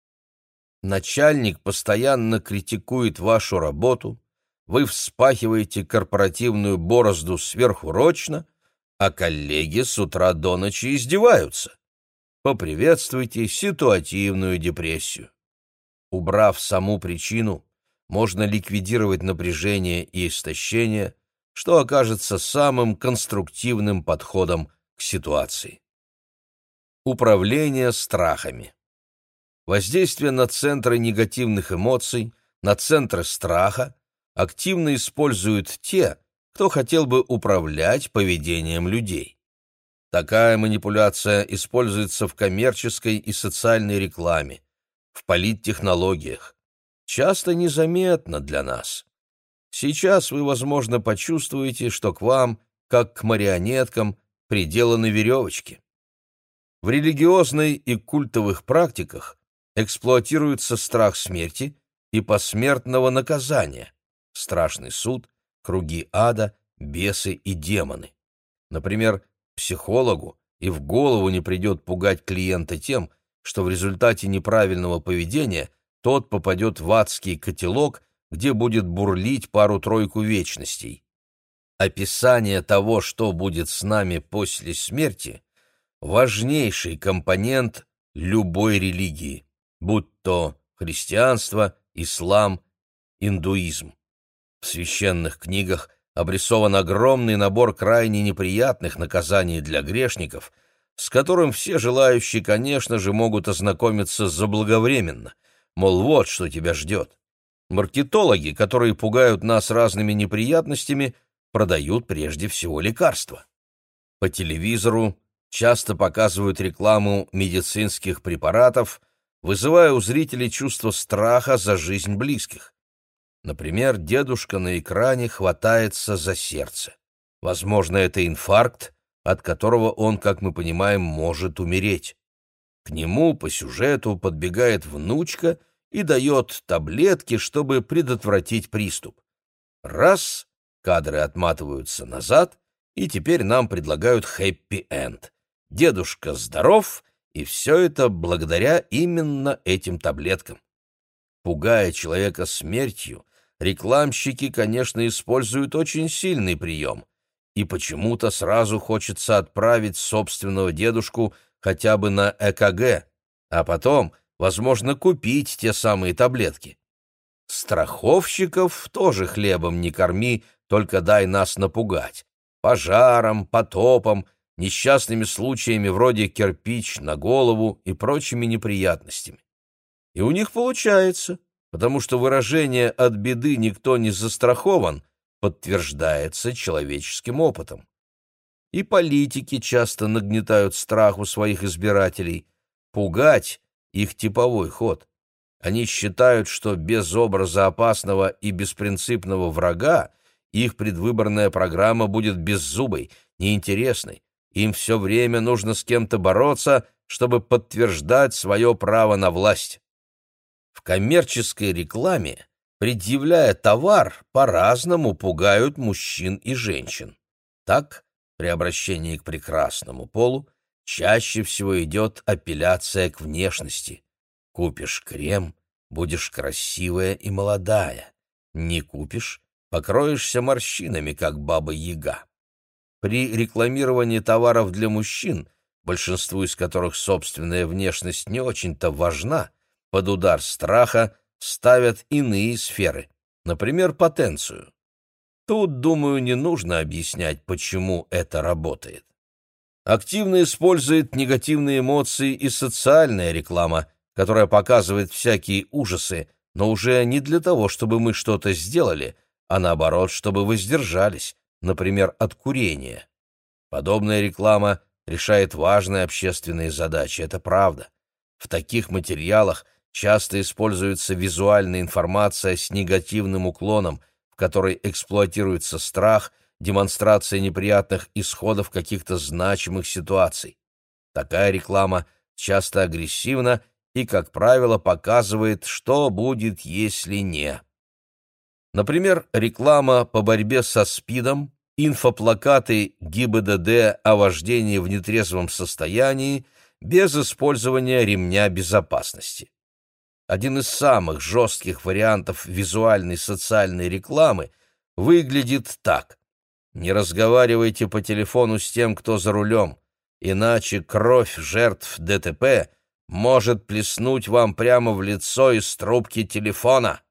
Начальник постоянно критикует вашу работу, вы вспахиваете корпоративную борозду сверхурочно, а коллеги с утра до ночи издеваются. Поприветствуйте ситуативную депрессию. Убрав саму причину, можно ликвидировать напряжение и истощение, что окажется самым конструктивным подходом к ситуации. Управление страхами. Воздействие на центры негативных эмоций, на центры страха активно используют те, кто хотел бы управлять поведением людей. Такая манипуляция используется в коммерческой и социальной рекламе, в политтехнологиях. Часто незаметно для нас. Сейчас вы, возможно, почувствуете, что к вам, как к марионеткам, приделаны веревочки. В религиозной и культовых практиках эксплуатируется страх смерти и посмертного наказания, страшный суд, круги ада, бесы и демоны. Например, психологу и в голову не придет пугать клиента тем, что в результате неправильного поведения тот попадет в адский котелок, где будет бурлить пару-тройку вечностей. Описание того, что будет с нами после смерти, важнейший компонент любой религии, будь то христианство, ислам, индуизм. В священных книгах обрисован огромный набор крайне неприятных наказаний для грешников, с которым все желающие, конечно же, могут ознакомиться заблаговременно, мол, вот что тебя ждет. Маркетологи, которые пугают нас разными неприятностями, продают прежде всего лекарства. По телевизору часто показывают рекламу медицинских препаратов, вызывая у зрителей чувство страха за жизнь близких. Например, дедушка на экране хватается за сердце. Возможно, это инфаркт, от которого он, как мы понимаем, может умереть. К нему по сюжету подбегает внучка и дает таблетки, чтобы предотвратить приступ. Раз, кадры отматываются назад, и теперь нам предлагают хэппи-энд. Дедушка здоров, и все это благодаря именно этим таблеткам. Пугая человека смертью, рекламщики, конечно, используют очень сильный прием, и почему-то сразу хочется отправить собственного дедушку хотя бы на э ка гэ, а потом, возможно, купить те самые таблетки. Страховщиков тоже хлебом не корми, только дай нас напугать. Пожаром, потопом, несчастными случаями вроде кирпич на голову и прочими неприятностями. И у них получается, потому что выражение «от беды никто не застрахован» подтверждается человеческим опытом. И политики часто нагнетают страх у своих избирателей. Пугать — их типовой ход. Они считают, что без образа опасного и беспринципного врага их предвыборная программа будет беззубой, неинтересной. Им все время нужно с кем-то бороться, чтобы подтверждать свое право на власть. В коммерческой рекламе, предъявляя товар, по-разному пугают мужчин и женщин. Так, при обращении к прекрасному полу чаще всего идет апелляция к внешности. Купишь крем — будешь красивая и молодая. Не купишь — покроешься морщинами, как баба-яга. При рекламировании товаров для мужчин, большинству из которых собственная внешность не очень-то важна, под удар страха ставят иные сферы, например, потенцию. Тут, думаю, не нужно объяснять, почему это работает. Активно использует негативные эмоции и социальная реклама, которая показывает всякие ужасы, но уже не для того, чтобы мы что-то сделали, а наоборот, чтобы воздержались, например, от курения. Подобная реклама решает важные общественные задачи, это правда. В таких материалах часто используется визуальная информация с негативным уклоном, в которой эксплуатируется страх, демонстрация неприятных исходов каких-то значимых ситуаций. Такая реклама часто агрессивна и, как правило, показывает, что будет, если не. Например, реклама по борьбе со СПИДом, инфоплакаты ГИБДД о вождении в нетрезвом состоянии без использования ремня безопасности. Один из самых жестких вариантов визуальной социальной рекламы выглядит так. Не разговаривайте по телефону с тем, кто за рулем, иначе кровь жертв ДТП может плеснуть вам прямо в лицо из трубки телефона.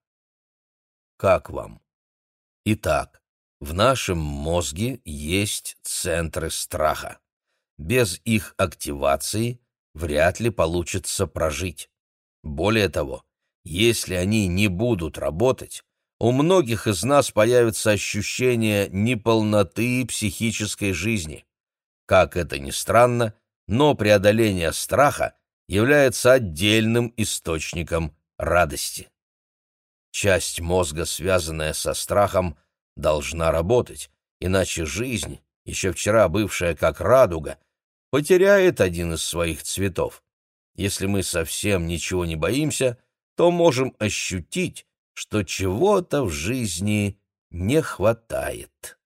Как вам? Итак, в нашем мозге есть центры страха. Без их активации вряд ли получится прожить. Более того, если они не будут работать, у многих из нас появится ощущение неполноты психической жизни. Как это ни странно, но преодоление страха является отдельным источником радости. Часть мозга, связанная со страхом, должна работать, иначе жизнь, еще вчера бывшая как радуга, потеряет один из своих цветов. Если мы совсем ничего не боимся, то можем ощутить, что чего-то в жизни не хватает.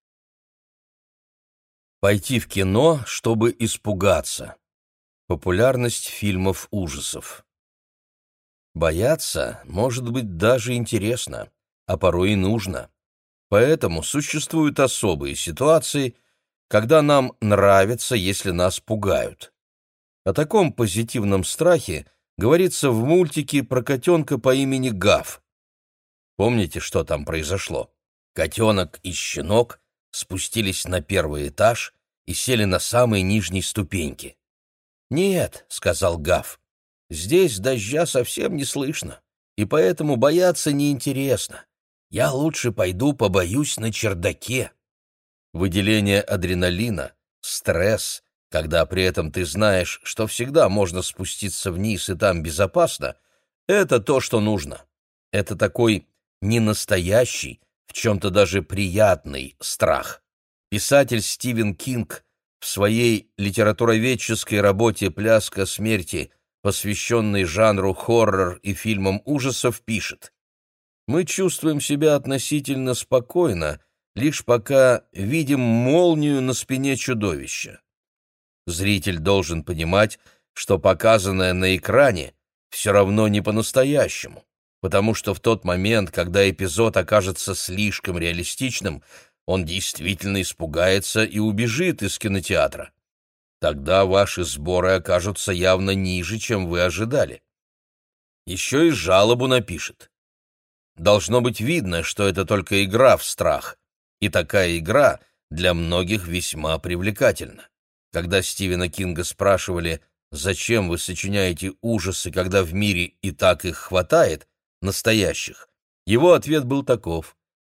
Пойти в кино, чтобы испугаться. Популярность фильмов ужасов. Бояться может быть даже интересно, а порой и нужно. Поэтому существуют особые ситуации, когда нам нравится, если нас пугают. О таком позитивном страхе говорится в мультике про котенка по имени Гав. Помните, что там произошло? Котенок и щенок спустились на первый этаж и сели на самой нижней ступеньке. «Нет», — сказал Гав, — «здесь дождя совсем не слышно, и поэтому бояться неинтересно. Я лучше пойду побоюсь на чердаке». Выделение адреналина, стресс, когда при этом ты знаешь, что всегда можно спуститься вниз и там безопасно, это то, что нужно. Это такой ненастоящий, в чем-то даже приятный страх. Писатель Стивен Кинг в своей литературоведческой работе «Пляска смерти», посвященной жанру хоррор и фильмам ужасов, пишет: «Мы чувствуем себя относительно спокойно, лишь пока видим молнию на спине чудовища. Зритель должен понимать, что показанное на экране все равно не по-настоящему, потому что в тот момент, когда эпизод окажется слишком реалистичным, он действительно испугается и убежит из кинотеатра. Тогда ваши сборы окажутся явно ниже, чем вы ожидали». Еще и жалобу напишет. Должно быть видно, что это только игра в страх, и такая игра для многих весьма привлекательна. Когда Стивена Кинга спрашивали, зачем вы сочиняете ужасы, когда в мире и так их хватает, настоящих, его ответ был таков: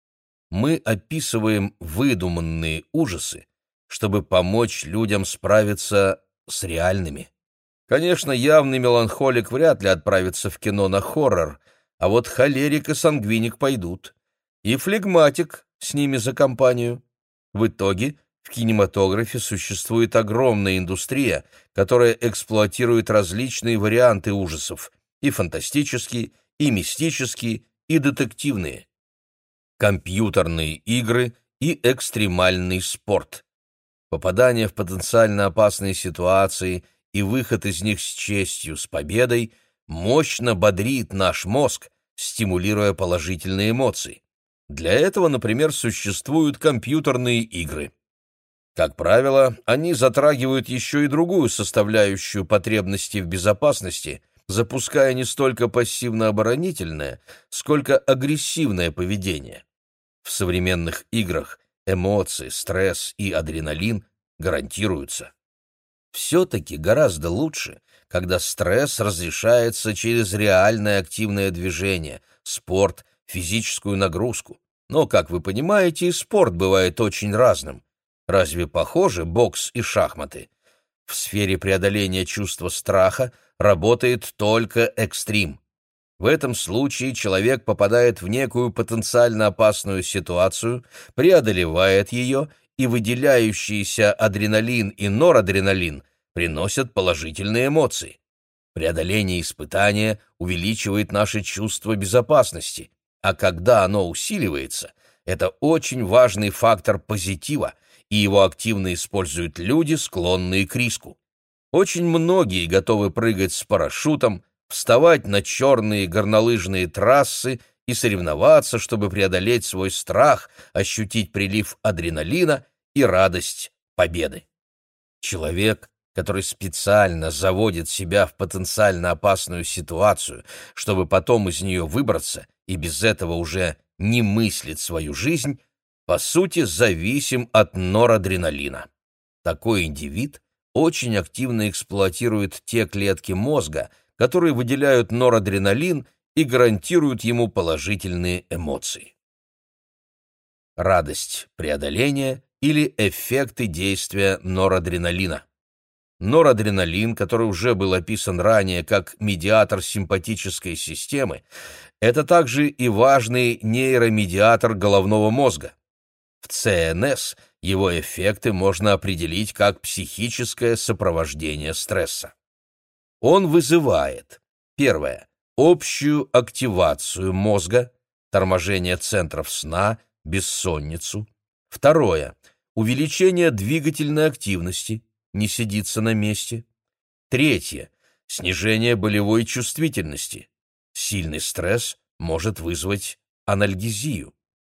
мы описываем выдуманные ужасы, чтобы помочь людям справиться с реальными. Конечно, явный меланхолик вряд ли отправится в кино на хоррор, а вот холерик и сангвиник пойдут. И флегматик с ними за компанию. В итоге в кинематографе существует огромная индустрия, которая эксплуатирует различные варианты ужасов, и фантастические, и мистические, и детективные. Компьютерные игры и экстремальный спорт. Попадание в потенциально опасные ситуации и выход из них с честью, с победой мощно бодрит наш мозг, стимулируя положительные эмоции. Для этого, например, существуют компьютерные игры. Как правило, они затрагивают еще и другую составляющую потребностей в безопасности, запуская не столько пассивно-оборонительное, сколько агрессивное поведение. В современных играх эмоции, стресс и адреналин гарантируются. Все-таки гораздо лучше, когда стресс разрешается через реальное активное движение, спорт, физическую нагрузку. Но, как вы понимаете, и спорт бывает очень разным. Разве похожи бокс и шахматы? В сфере преодоления чувства страха работает только экстрим. В этом случае человек попадает в некую потенциально опасную ситуацию, преодолевает ее, и выделяющиеся адреналин и норадреналин приносят положительные эмоции. Преодоление испытания увеличивает наше чувство безопасности, а когда оно усиливается, это очень важный фактор позитива, и его активно используют люди, склонные к риску. Очень многие готовы прыгать с парашютом, вставать на черные горнолыжные трассы и соревноваться, чтобы преодолеть свой страх, ощутить прилив адреналина и радость победы. Человек, который специально заводит себя в потенциально опасную ситуацию, чтобы потом из нее выбраться и без этого уже не мыслит свою жизнь, по сути, зависим от норадреналина. Такой индивид очень активно эксплуатирует те клетки мозга, которые выделяют норадреналин и гарантируют ему положительные эмоции. Радость преодоления или эффекты действия норадреналина. Норадреналин, который уже был описан ранее как медиатор симпатической системы, это также и важный нейромедиатор головного мозга. В ЦНС его эффекты можно определить как психическое сопровождение стресса. Он вызывает: первое – общую активацию мозга, торможение центров сна, бессонницу. Второе – увеличение двигательной активности, не сидится на месте. Третье – снижение болевой чувствительности. Сильный стресс может вызвать анальгезию.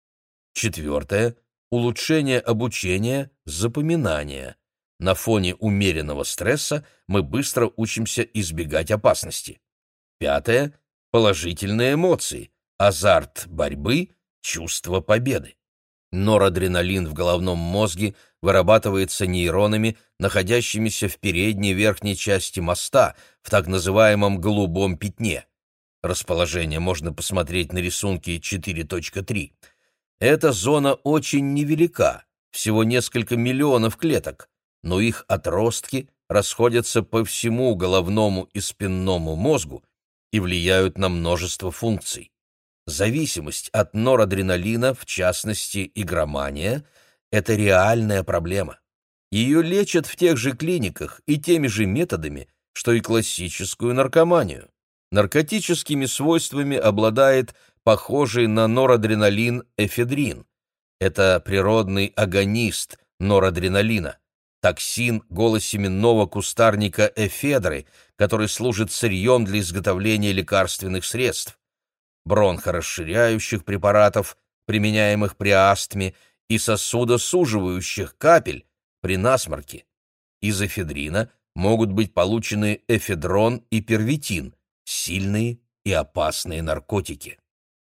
Четвертое – улучшение обучения, запоминания. На фоне умеренного стресса мы быстро учимся избегать опасности. Пятое – положительные эмоции, азарт борьбы, чувство победы. Норадреналин в головном мозге вырабатывается нейронами, находящимися в передней верхней части мозга, в так называемом голубом пятне. Расположение можно посмотреть на рисунке четыре точка три. Эта зона очень невелика, всего несколько миллионов клеток, но их отростки расходятся по всему головному и спинному мозгу и влияют на множество функций. Зависимость от норадреналина, в частности игромания, это реальная проблема. Ее лечат в тех же клиниках и теми же методами, что и классическую наркоманию. Наркотическими свойствами обладает похожий на норадреналин эфедрин. Это природный агонист норадреналина, токсин голосеменного кустарника эфедры, который служит сырьем для изготовления лекарственных средств, бронхорасширяющих препаратов, применяемых при астме, и сосудосуживающих капель при насморке. Из эфедрина могут быть получены эфедрон и первитин, сильные и опасные наркотики.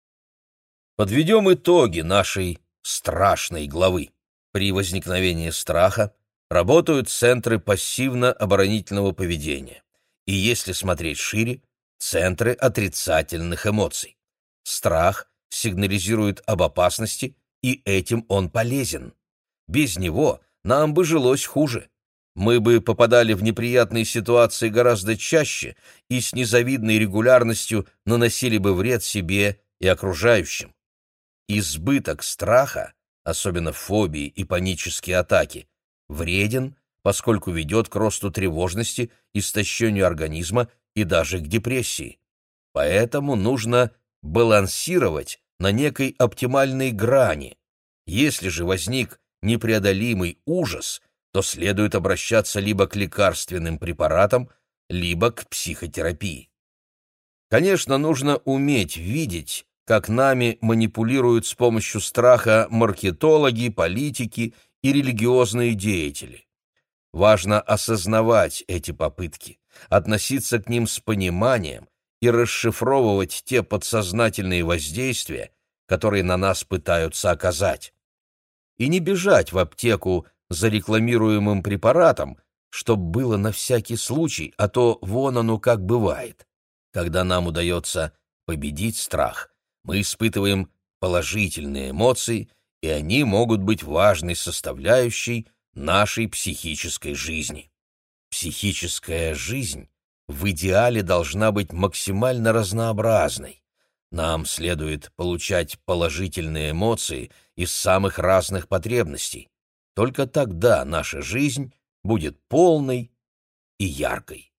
Подведем итоги нашей страшной главы. При возникновении страха работают центры пассивно-оборонительного поведения. И если смотреть шире, центры отрицательных эмоций. Страх сигнализирует об опасности и этим он полезен. Без него нам бы жилось хуже. Мы бы попадали в неприятные ситуации гораздо чаще и с незавидной регулярностью наносили бы вред себе и окружающим. Избыток страха, особенно фобии и панические атаки, вреден, поскольку ведет к росту тревожности, истощению организма и даже к депрессии. Поэтому нужно балансировать на некой оптимальной грани. Если же возник непреодолимый ужас, то следует обращаться либо к лекарственным препаратам, либо к психотерапии. Конечно, нужно уметь видеть, как нами манипулируют с помощью страха маркетологи, политики и религиозные деятели. Важно осознавать эти попытки, относиться к ним с пониманием и расшифровывать те подсознательные воздействия, которые на нас пытаются оказать. И не бежать в аптеку за рекламируемым препаратом, чтоб было на всякий случай, а то вон оно как бывает. Когда нам удается победить страх, мы испытываем положительные эмоции, и они могут быть важной составляющей нашей психической жизни. Психическая жизнь в идеале должна быть максимально разнообразной. Нам следует получать положительные эмоции из самых разных потребностей. Только тогда наша жизнь будет полной и яркой.